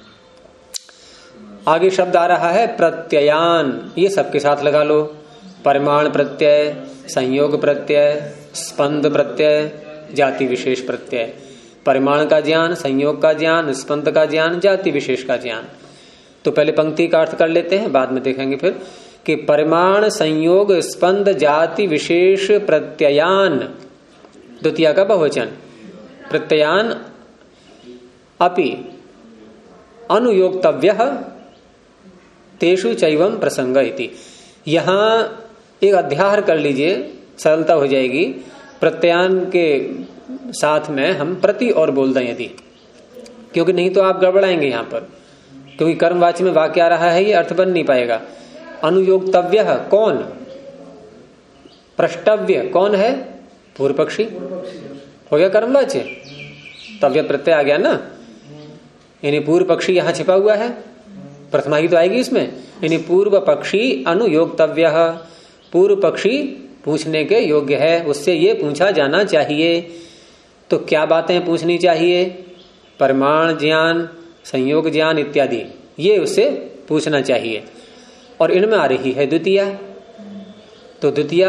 आगे शब्द आ रहा है प्रत्ययान, ये सबके साथ लगा लो, परिमाण प्रत्यय, संयोग प्रत्यय, स्पंद प्रत्यय, जाति विशेष प्रत्यय। परिमाण का ज्ञान, संयोग का ज्ञान, स्पंद का ज्ञान, जाति विशेष का ज्ञान। तो पहले पंक्ति का अर्थ कर लेते हैं, बाद में देखेंगे फिर कि परिमाण, संयोग, स्पंद, जाति विशेष प्रत्ययान, द्वितीय का बहुवचन, प्रत्ययान अपि अनुयोक्तव्यः तेषु चैवं प्रसंग इति। यहां एक अध्याहार कर लीजिए, सरलता हो जाएगी। प्रत्ययान के साथ में हम प्रति और बोल दें यदि, क्योंकि नहीं तो आप गड़बड़ाएंगे यहां पर, क्योंकि कर्मवाची में वाक्य आ रहा है, ये अर्थ बन नहीं पाएगा। अनुयोक्तव्य कौन, प्रष्टव्य कौन है, पूर्व पक्षी हो गया कर्मवाच्य, तव्य प्रत्यय आ गया ना, यानी पूर्व पक्षी यहां छिपा हुआ है, प्रथमा ही तो आएगी इसमें, यानी पूर्व पक्षी अनुयोक्तव्य, पूर्व पक्षी पूछने के योग्य है, उससे ये पूछा जाना चाहिए। तो क्या बातें पूछनी चाहिए, परिमाण ज्ञान, संयोग ज्ञान इत्यादि, ये उससे पूछना चाहिए। और इनमें आ रही है द्वितीया, तो द्वितीया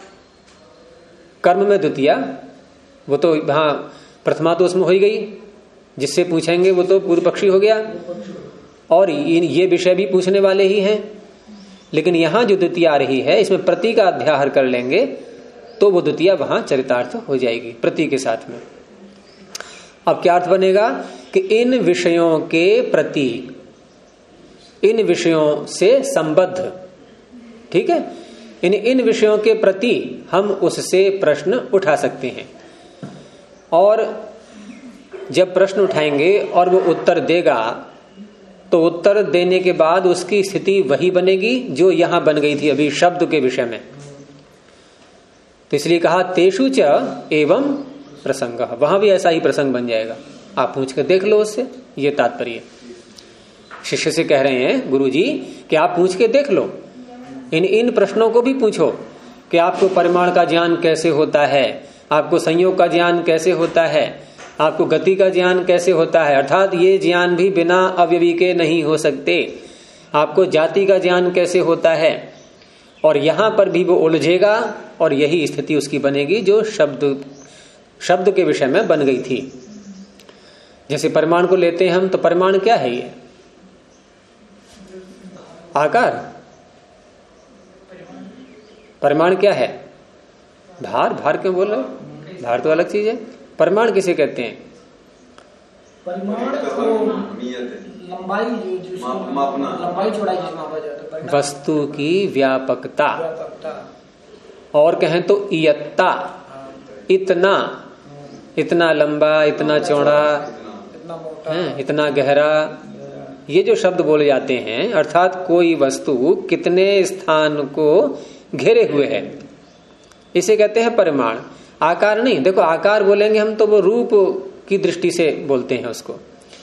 कर्म में द्वितीया, वो तो हाँ प्रथमा तो उसमें हो ही गई, जिससे पूछेंगे वो तो पूर्व पक्षी हो गया, और ये विषय भी पूछने वाले ही हैं। लेकिन यहां जो द्वितीय आ रही है, इसमें प्रति का अध्याहार कर लेंगे तो वो द्वितीय वहां चरितार्थ हो जाएगी प्रति के साथ में। अब क्या अर्थ बनेगा कि इन विषयों के प्रति, इन विषयों से संबद्ध, ठीक है, इन विषयों के प्रति हम उससे प्रश्न उठा सकते हैं। और जब प्रश्न उठाएंगे और वो उत्तर देगा, तो उत्तर देने के बाद उसकी स्थिति वही बनेगी जो यहां बन गई थी अभी शब्द के विषय में। तो इसलिए कहा तेषु च एवं प्रसंग, वहां भी ऐसा ही प्रसंग बन जाएगा। आप पूछ कर देख लो उससे, ये तात्पर्य शिष्य से कह रहे हैं गुरुजी कि आप पूछ के देख लो, इन प्रश्नों को भी पूछो कि आपको परिमाण का ज्ञान कैसे होता है, आपको संयोग का ज्ञान कैसे होता है, आपको गति का ज्ञान कैसे होता है, अर्थात ये ज्ञान भी बिना अवयवी के नहीं हो सकते, आपको जाति का ज्ञान कैसे होता है। और यहां पर भी वो उलझेगा और यही स्थिति उसकी बनेगी जो शब्द के विषय में बन गई थी। जैसे परिमाण को लेते हैं हम, तो परिमाण क्या है, ये आकार, परिमाण क्या है, भार, भार क्यों बोल रहे, भार तो अलग चीज है। परिमाण किसे कहते हैं, परिमाण लंबाई, लंबाई चौड़ाई मापा जाता है, वस्तु की व्यापकता, और कहें तो इयत्ता, इतना, इतना लंबा, इतना चौड़ा, इतना मोटा, इतना गहरा, ये जो शब्द बोले जाते हैं, अर्थात कोई वस्तु कितने स्थान को घेरे हुए है, इसे कहते हैं परिमाण। आकार नहीं, देखो आकार बोलेंगे हम तो वो रूप की दृष्टि से बोलते हैं उसको।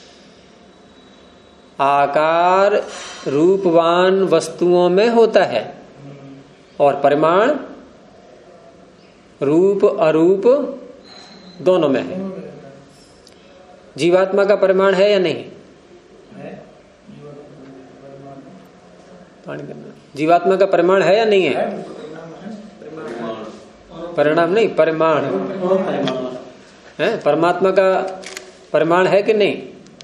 आकार रूपवान वस्तुओं में होता है और परिमाण रूप अरूप दोनों में है। जीवात्मा का परिमाण है या नहीं? जीवात्मा का परिमाण है या नहीं है? परिणाम नहीं, परिमाण है। परमात्मा का परिमाण है कि नहीं?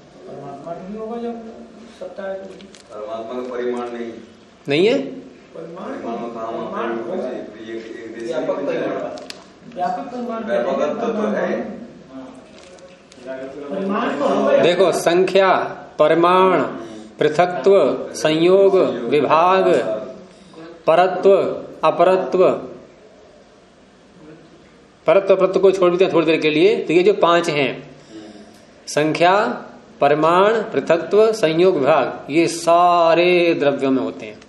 परमात्मा का परिमाण नहीं है। देखो, संख्या, परिमाण, पृथकत्व, संयोग, विभाग, परत्व, अपरत्व, परत्व अपरत्व को छोड़ देते हैं थोड़ी देर के लिए। तो ये जो 5 हैं, संख्या, परिमाण, पृथकत्व, संयोग, विभाग, ये सारे द्रव्यों में होते हैं।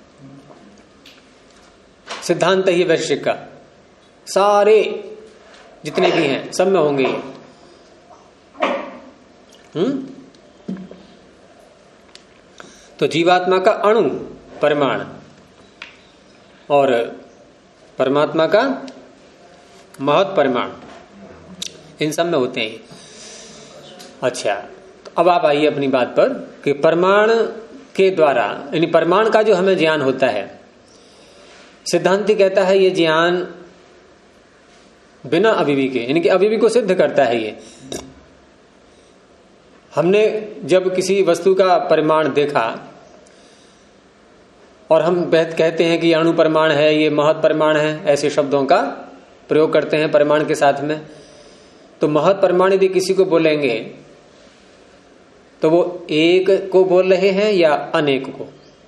सिद्धांत ही वैश्विक का, सारे जितने भी हैं सब में होंगे ये। तो जीवात्मा का अणु परिमाण और परमात्मा का महत् परिमाण, इन सब में होते हैं। अच्छा, तो अब आप आइए अपनी बात पर कि परमाण के द्वारा, यानी परमाण का जो हमें ज्ञान होता है, सिद्धांती कहता है ये ज्ञान बिना अभिवी के, यानी कि अभिवी को सिद्ध करता है। ये हमने जब किसी वस्तु का परिमाण देखा और हम कहते हैं कि ये अणु परिमाण है, ये महत् परिमाण है, ऐसे शब्दों का प्रयोग करते हैं परिमाण के साथ में। तो महत् परिमाण यदि किसी को बोलेंगे तो वो एक को बोल रहे हैं या अनेक को?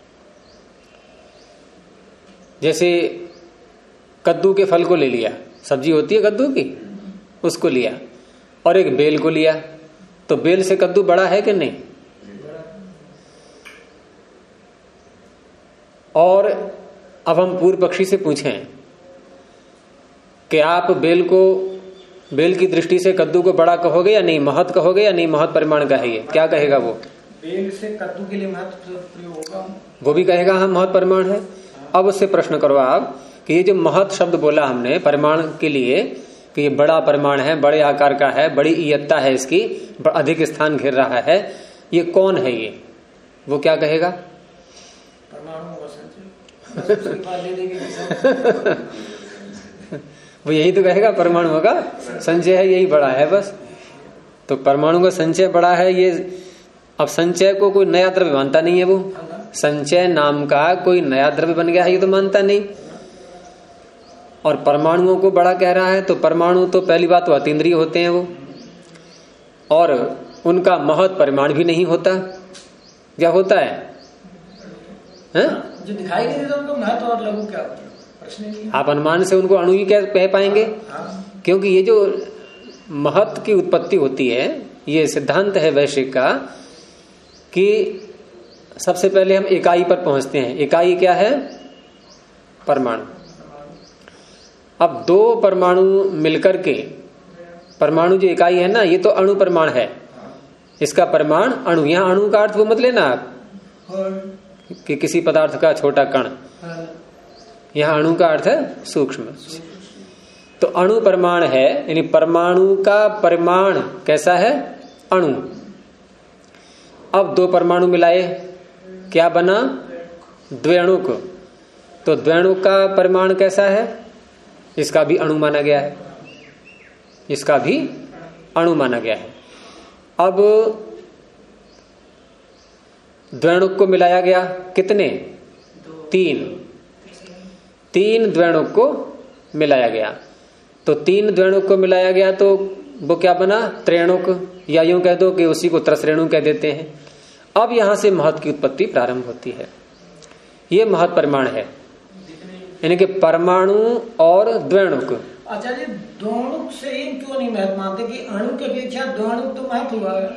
जैसे कद्दू के फल को ले लिया, सब्जी होती है कद्दू की, उसको लिया, और एक बेल को लिया, तो बेल से कद्दू बड़ा है कि नहीं? और अब हम पूर्व पक्षी से पूछें कि आप बेल की दृष्टि से कद्दू को बड़ा कहोगे या नहीं, महत् कहोगे या नहीं, महत् परिमाण का है ये, क्या कहेगा वो? बेल से कद्दू के लिए महत्व प्रयोग होगा, वो भी कहेगा हाँ महत् परिमाण है। अब उससे प्रश्न करो आप कि ये जो महत् शब्द बोला हमने परिमाण के लिए कि ये बड़ा परिमाण है, बड़े आकार का है, बड़ी इयत्ता है इसकी, अधिक स्थान घेर रहा है, ये कौन है? ये वो क्या कहेगा? वो यही तो कहेगा परमाणुओं का संचय है, यही बड़ा है बस। तो परमाणु का संचय बड़ा है ये। अब संचय को कोई नया द्रव्य मानता नहीं है, वो संचय नाम का कोई नया द्रव्य बन गया है ये तो मानता नहीं। और परमाणुओं को बड़ा कह रहा है, तो परमाणु तो पहली बात तो अतीन्द्रिय होते हैं वो, और उनका महत् परिमाण भी नहीं होता। क्या होता है? जो दिखाई नहीं देता उनका महत्व और लघु क्या होता है? आप अनुमान से उनको अणु ही कह पाएंगे, क्योंकि ये जो महत् की उत्पत्ति होती है, ये सिद्धांत है वैश्विक का कि सबसे पहले हम इकाई पर पहुंचते हैं। इकाई क्या है? परमाणु। अब 2 परमाणु मिलकर के, परमाणु जो इकाई है ना, ये तो अणु परिमाण है, इसका परिमाण अणु। यहां अणु का अर्थ वो मत लेना आप कि किसी पदार्थ का छोटा कण, यहां अणु का अर्थ है सूक्ष्म। तो अणु परिमाण है, यानी परमाणु का परिमाण कैसा है? अणु। अब 2 परमाणु मिलाए, क्या बना? द्व्यणुक। तो द्व्यणुक का परिमाण कैसा है? इसका भी अणु माना गया है, इसका भी अणु माना गया है। अब द्व्यणुक को मिलाया गया, कितने? 3 द्व्यणुक को मिलाया गया। तो 3 द्व्यणुक को मिलाया गया तो वो क्या बना? त्रेणुक, या यूं कह दो कि उसी को त्रसरेणु कह देते हैं। अब यहां से महत् की उत्पत्ति प्रारंभ होती है। ये महत् परिमाण है, यानी कि परमाणु और द्व्यणुक। आचार्य, द्व्यणुक से ही क्यों नहीं महत्व मानते कि अणु के अपेक्षा द्व्यणुक तो महत्व हुआ है?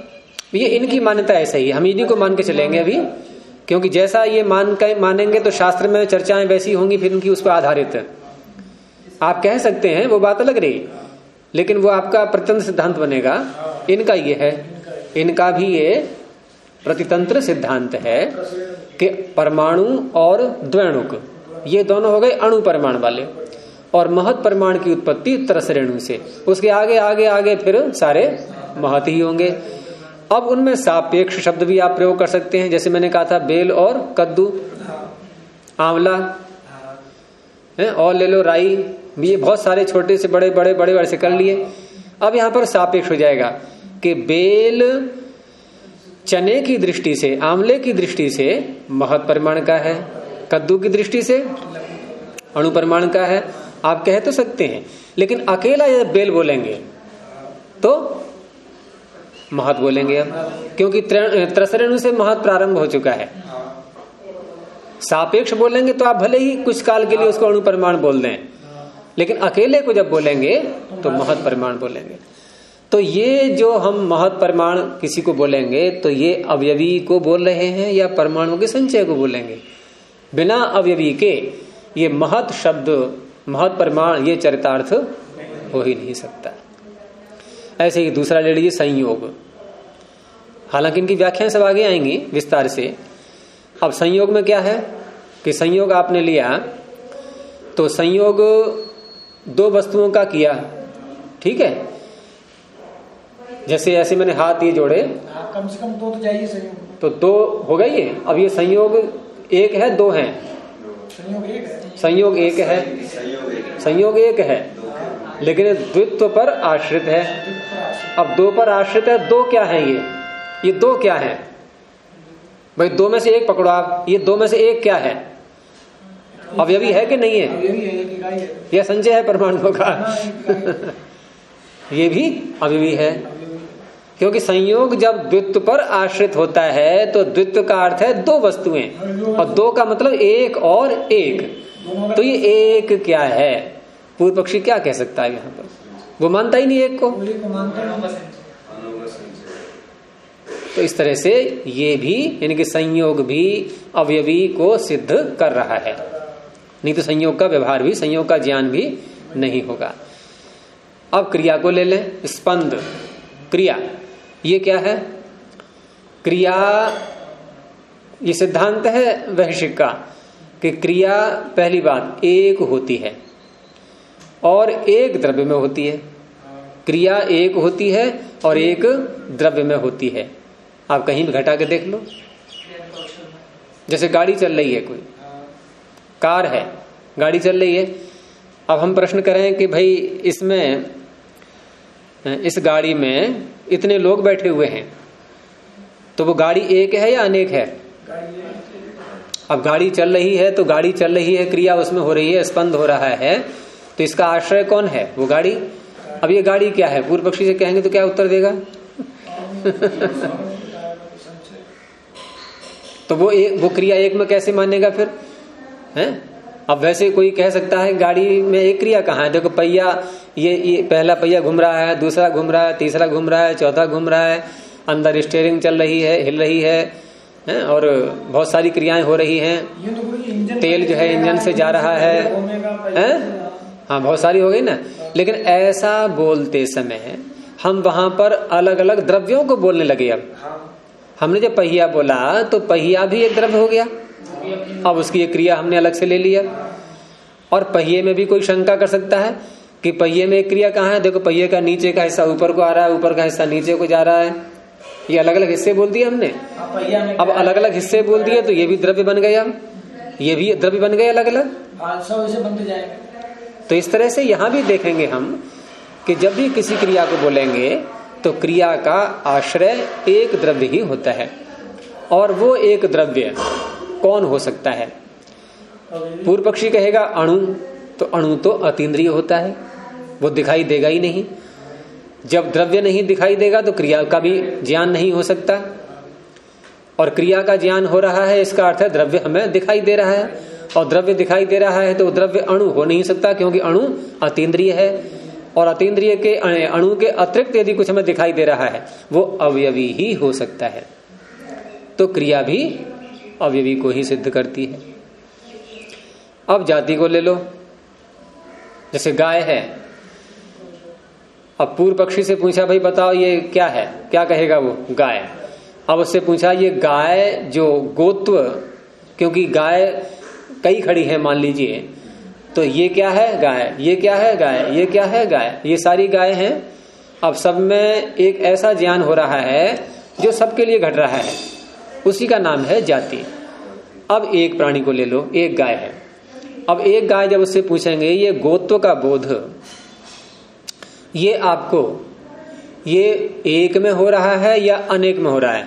ये इनकी मान्यता ऐसा ही, हम इन्हीं को मान के चलेंगे अभी, क्योंकि जैसा ये मानेंगे तो शास्त्र में चर्चाएं वैसी होंगी फिर उनकी उस पर आधारित। आप कह सकते हैं वो बात अलग रही, लेकिन वो आपका प्रतितंत्र सिद्धांत बनेगा। इनका ये है, इनका भी ये प्रतितंत्र सिद्धांत है कि परमाणु और द्वैणुक ये दोनों हो गए अणु परमाणु वाले, और महत परमाणु की उत्पत्ति तरस रेणु से, उसके आगे आगे आगे फिर सारे महत ही होंगे। अब उनमें सापेक्ष शब्द भी आप प्रयोग कर सकते हैं, जैसे मैंने कहा था बेल और कद्दू, आंवला है, और ले लो राई, ये बहुत सारे छोटे से बड़े बड़े बड़े बड़े से कर लिए। अब यहां पर सापेक्ष हो जाएगा कि बेल चने की दृष्टि से, आंवले की दृष्टि से महत परमाणु का है, कद्दू की दृष्टि से अणु परमाणु का है। आप कह तो सकते हैं, लेकिन अकेला जब बेल बोलेंगे तो महत बोलेंगे अब, क्योंकि त्रसरेणु से महत प्रारंभ हो चुका है। सापेक्ष बोलेंगे तो आप भले ही कुछ काल के लिए उसको अणु परमाणु बोल दें, लेकिन अकेले को जब बोलेंगे तो महत परमाणु बोलेंगे। तो ये जो हम महत परमाणु किसी को बोलेंगे तो ये अवयवी को बोल रहे हैं या परमाणु के संचय को बोलेंगे। बिना अवयवी के ये महत शब्द, महत परमाणु ये चरितार्थ हो ही नहीं सकता। ऐसे ही दूसरा ले लीजिए संयोग। हालांकि इनकी व्याख्याएं सब आगे आएंगी विस्तार से। अब संयोग में क्या है कि संयोग आपने लिया तो संयोग दो वस्तुओं का किया, ठीक है। जैसे ऐसे मैंने हाथ ये जोड़े, कम से कम दो तो चाहिए संयोग, तो दो हो गई ये। अब ये संयोग एक है, दो हैं, संयोग एक है, संयोग एक है, संयोग एक है, लेकिन द्वित्व पर आश्रित है। अब दो पर आश्रित है, दो क्या है ये दो क्या है भाई? दो में से एक पकड़ो आप, ये दो में से एक क्या है? अवयवी है कि नहीं है? यह संचय है परमाणुओं का ये भी अवयवी है, क्योंकि संयोग जब द्वित्व पर आश्रित होता है तो द्वित्व का अर्थ है दो वस्तुएं, और दो का मतलब एक और एक। तो ये एक क्या है? पूर्व पक्षी क्या कह सकता है यहाँ पर? वो मानता ही नहीं एक को। तो इस तरह से ये भी यानी कि संयोग भी अवयवी को सिद्ध कर रहा है, नहीं तो संयोग का व्यवहार भी, संयोग का ज्ञान भी नहीं होगा। अब क्रिया को ले लें। स्पंद क्रिया ये क्या है? क्रिया ये सिद्धांत है वैशिक का कि क्रिया पहली बात एक होती है और एक द्रव्य में होती है। क्रिया एक होती है और एक द्रव्य में होती है। आप कहीं भी घटा के देख लो। जैसे गाड़ी चल रही है, कोई कार है, गाड़ी चल रही है। अब हम प्रश्न करें कि भाई इसमें, इस गाड़ी में इतने लोग बैठे हुए हैं, तो वो गाड़ी एक है या अनेक है? अब गाड़ी चल रही है तो गाड़ी चल रही है, क्रिया उसमें हो रही है, स्पंद हो रहा है, तो इसका आश्रय कौन है? वो गाड़ी। अब ये गाड़ी क्या है? पूर्व पक्षी से कहेंगे तो क्या उत्तर देगा? तो वो क्रिया एक में कैसे मानेगा फिर? हैं? अब वैसे कोई कह सकता है गाड़ी में एक क्रिया कहाँ है? देखो पहिया, ये पहला पहिया घूम रहा है, दूसरा घूम रहा है, तीसरा घूम रहा है, चौथा घूम रहा है, अंदर स्टीयरिंग चल रही है, हिल रही है, और बहुत सारी क्रियाएं हो रही हैं। तेल जो है इंजन से जा रहा है, हाँ बहुत सारी हो गई ना। लेकिन ऐसा बोलते समय हम वहां पर अलग अलग द्रव्यों को बोलने लगे। अब हमने जब पहिया बोला तो पहिया भी एक द्रव्य हो गया, अब उसकी एक क्रिया हमने अलग से ले लिया। और पहिए में भी कोई शंका कर सकता है कि पहिए में एक क्रिया कहाँ है? देखो पहिए का नीचे का हिस्सा ऊपर को आ रहा है, ऊपर का हिस्सा नीचे को जा रहा है। ये अलग अलग हिस्से बोल दिए हमने। अब अलग अलग हिस्से बोल दिए तो ये भी द्रव्य बन गया, ये भी द्रव्य बन गए अलग अलग। तो इस तरह से यहाँ भी देखेंगे हम कि जब भी किसी क्रिया को बोलेंगे तो क्रिया का आश्रय एक द्रव्य ही होता है। और वो एक द्रव्य कौन हो सकता है? पूर्व पक्षी कहेगा अणु, तो अणु तो अतीन्द्रिय होता है, वो दिखाई देगा ही नहीं। जब द्रव्य नहीं दिखाई देगा तो क्रिया का भी ज्ञान नहीं हो सकता, और क्रिया का ज्ञान हो रहा है इसका अर्थ है द्रव्य हमें दिखाई दे रहा है, और द्रव्य दिखाई दे रहा है तो द्रव्य अणु हो नहीं सकता, क्योंकि अणु अतीन्द्रिय है। और अतीन्द्रिय के अणु के अतिरिक्त यदि कुछ हमें दिखाई दे रहा है वो अवयवी ही हो सकता है। तो क्रिया भी अवयवी को ही सिद्ध करती है। अब जाति को ले लो, जैसे गाय है। अब पूर्व पक्षी से पूछा भाई बताओ ये क्या है, क्या कहेगा वो? गाय। अब उससे पूछा ये गाय जो गोत्व, क्योंकि गाय कई खड़ी है मान लीजिए, तो ये क्या है? गाय। ये क्या है? गाय। ये क्या है? गाय। ये सारी गाय हैं। अब सब में एक ऐसा ज्ञान हो रहा है जो सबके लिए घट रहा है, उसी का नाम है जाति। अब एक प्राणी को ले लो, एक गाय है। अब एक गाय जब उससे पूछेंगे ये गोत्व का बोध ये आपको ये एक में हो रहा है या अनेक में हो रहा है?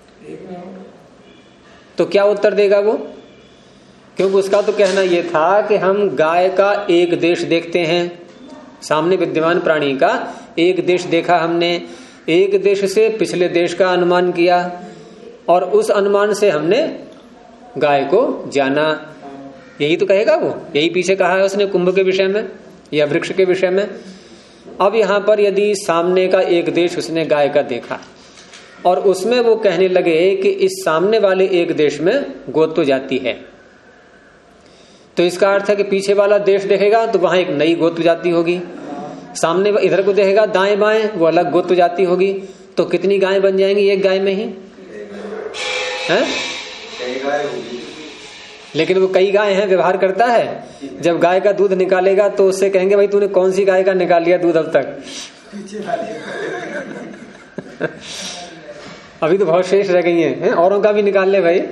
तो क्या उत्तर देगा वो? क्योंकि उसका तो कहना यह था कि हम गाय का एक देश देखते हैं, सामने विद्यमान प्राणी का एक देश देखा हमने, एक देश से पिछले देश का अनुमान किया और उस अनुमान से हमने गाय को जाना। यही तो कहेगा वो, यही पीछे कहा है उसने कुंभ के विषय में या वृक्ष के विषय में। अब यहां पर यदि सामने का एक देश उसने गाय का देखा और उसमें वो कहने लगे कि इस सामने वाले एक देश में गोत्व जाति है, तो इसका अर्थ है कि पीछे वाला देश देखेगा तो वहां एक नई गोत्व जाति होगी, सामने इधर को देखेगा दाएं बाएं वो अलग गोत्व जाति होगी। तो कितनी गायें बन जाएंगी एक गाय में ही? हैं? लेकिन वो कई गाय हैं, व्यवहार करता है। जब गाय का दूध निकालेगा तो उससे कहेंगे भाई तूने कौन सी गाय का निकाल लिया दूध अब तक? अभी तो बहुत शेष रह गई हैं, औरों का भी निकाल ले भाई।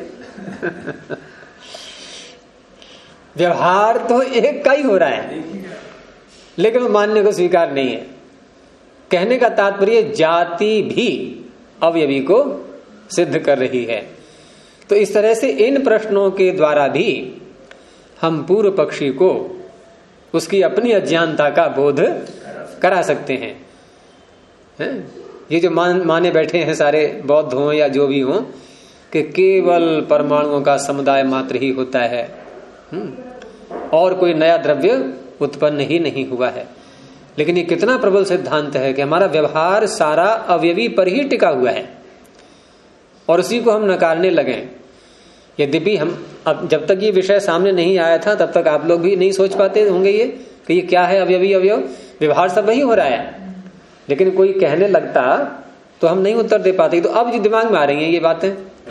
व्यवहार तो एक का ही हो रहा है, लेकिन वो मानने को स्वीकार नहीं है। कहने का तात्पर्य जाति भी अवयवी को सिद्ध कर रही है। तो इस तरह से इन प्रश्नों के द्वारा भी हम पूर्व पक्षी को उसकी अपनी अज्ञानता का बोध करा सकते हैं। ये जो माने बैठे हैं सारे बौद्ध हों या जो भी हों कि केवल परमाणुओं का समुदाय मात्र ही होता है और कोई नया द्रव्य उत्पन्न ही नहीं हुआ है, लेकिन ये कितना प्रबल सिद्धांत है कि हमारा व्यवहार सारा अवयवी पर ही टिका हुआ है और उसी को हम नकारने लगे। यद्यपि हम अब जब तक ये विषय सामने नहीं आया था तब तक आप लोग भी नहीं सोच पाते होंगे ये कि ये क्या है अवयवी अवयव, व्यवहार सब वही हो रहा है, लेकिन कोई कहने लगता तो हम नहीं उत्तर दे पाते। तो अब जो दिमाग में आ रही है ये बातें,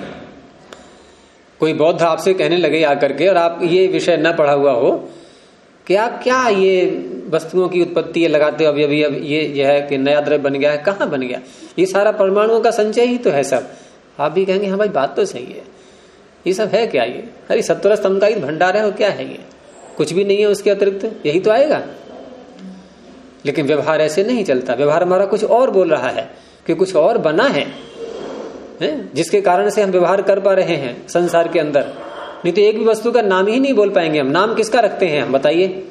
कोई बौद्ध आपसे कहने लगे आकर के और आप ये विषय न पढ़ा हुआ हो कि आप क्या ये वस्तुओं की उत्पत्ति ये लगाते हो अवयवी, अब ये है कि नया द्रव्य बन गया है, कहाँ बन गया? ये सारा परमाणुओं का संचय ही तो है सब। आप भी कहेंगे हाँ भाई बात तो सही है, ये सब है क्या? ये अरे सत्वर स्तंभ का ही भंडार है, और क्या है ये? कुछ भी नहीं है उसके अतिरिक्त, यही तो आएगा। लेकिन व्यवहार ऐसे नहीं चलता। व्यवहार हमारा कुछ और बोल रहा है कि कुछ और बना है जिसके कारण से हम व्यवहार कर पा रहे हैं संसार के अंदर। नहीं तो एक भी वस्तु का नाम ही नहीं बोल पाएंगे हम। नाम किसका रखते हैं हम बताइए?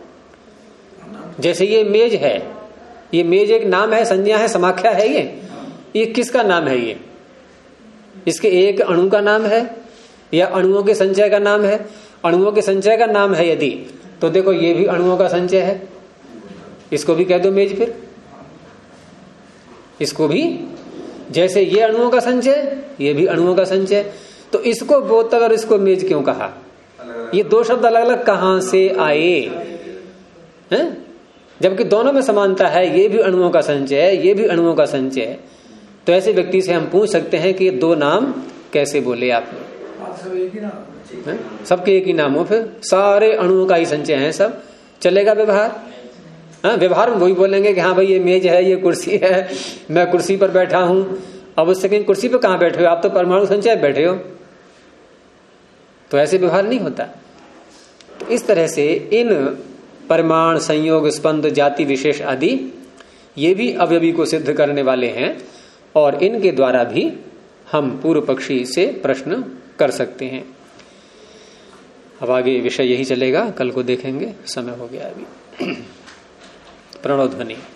जैसे ये मेज है, ये मेज एक नाम है, संज्ञा है, समाख्या है। ये किसका नाम है? ये इसके एक अणु का नाम है या अणुओं के संचय का नाम है? अणुओं के संचय का नाम है यदि, तो देखो ये भी अणुओं का संचय है, इसको भी कह दो मेज। फिर इसको भी, जैसे ये अणुओं का संचय, ये भी अणुओं का संचय, तो इसको बोतल और इसको मेज क्यों कहा? ये दो शब्द अलग अलग कहां से आए हैं? जबकि दोनों में समानता है, ये भी अणुओं का संचय, ये भी अणुओं का संचय। तो ऐसे व्यक्ति से हम पूछ सकते हैं कि ये दो नाम कैसे बोले आपने? सबके एक ही नाम हो, फिर सारे अणुओं का ही संचय है, सब चलेगा व्यवहार? हाँ, व्यवहार में वही बोलेंगे कि हाँ भाई ये मेज है, ये कुर्सी है, मैं कुर्सी पर बैठा हूं। अब उससे कहीं कुर्सी पर कहां बैठे हो? आप तो परमाणु संचय बैठे हो। तो ऐसे व्यवहार नहीं होता। तो इस तरह से इन परिमाण, संयोग, स्पंद, जाति विशेष आदि ये भी अवयवी को सिद्ध करने वाले हैं और इनके द्वारा भी हम पूर्व पक्षी से प्रश्न कर सकते हैं। अब आगे विषय यही चलेगा, कल को देखेंगे, समय हो गया अभी। प्रणव ध्वनि।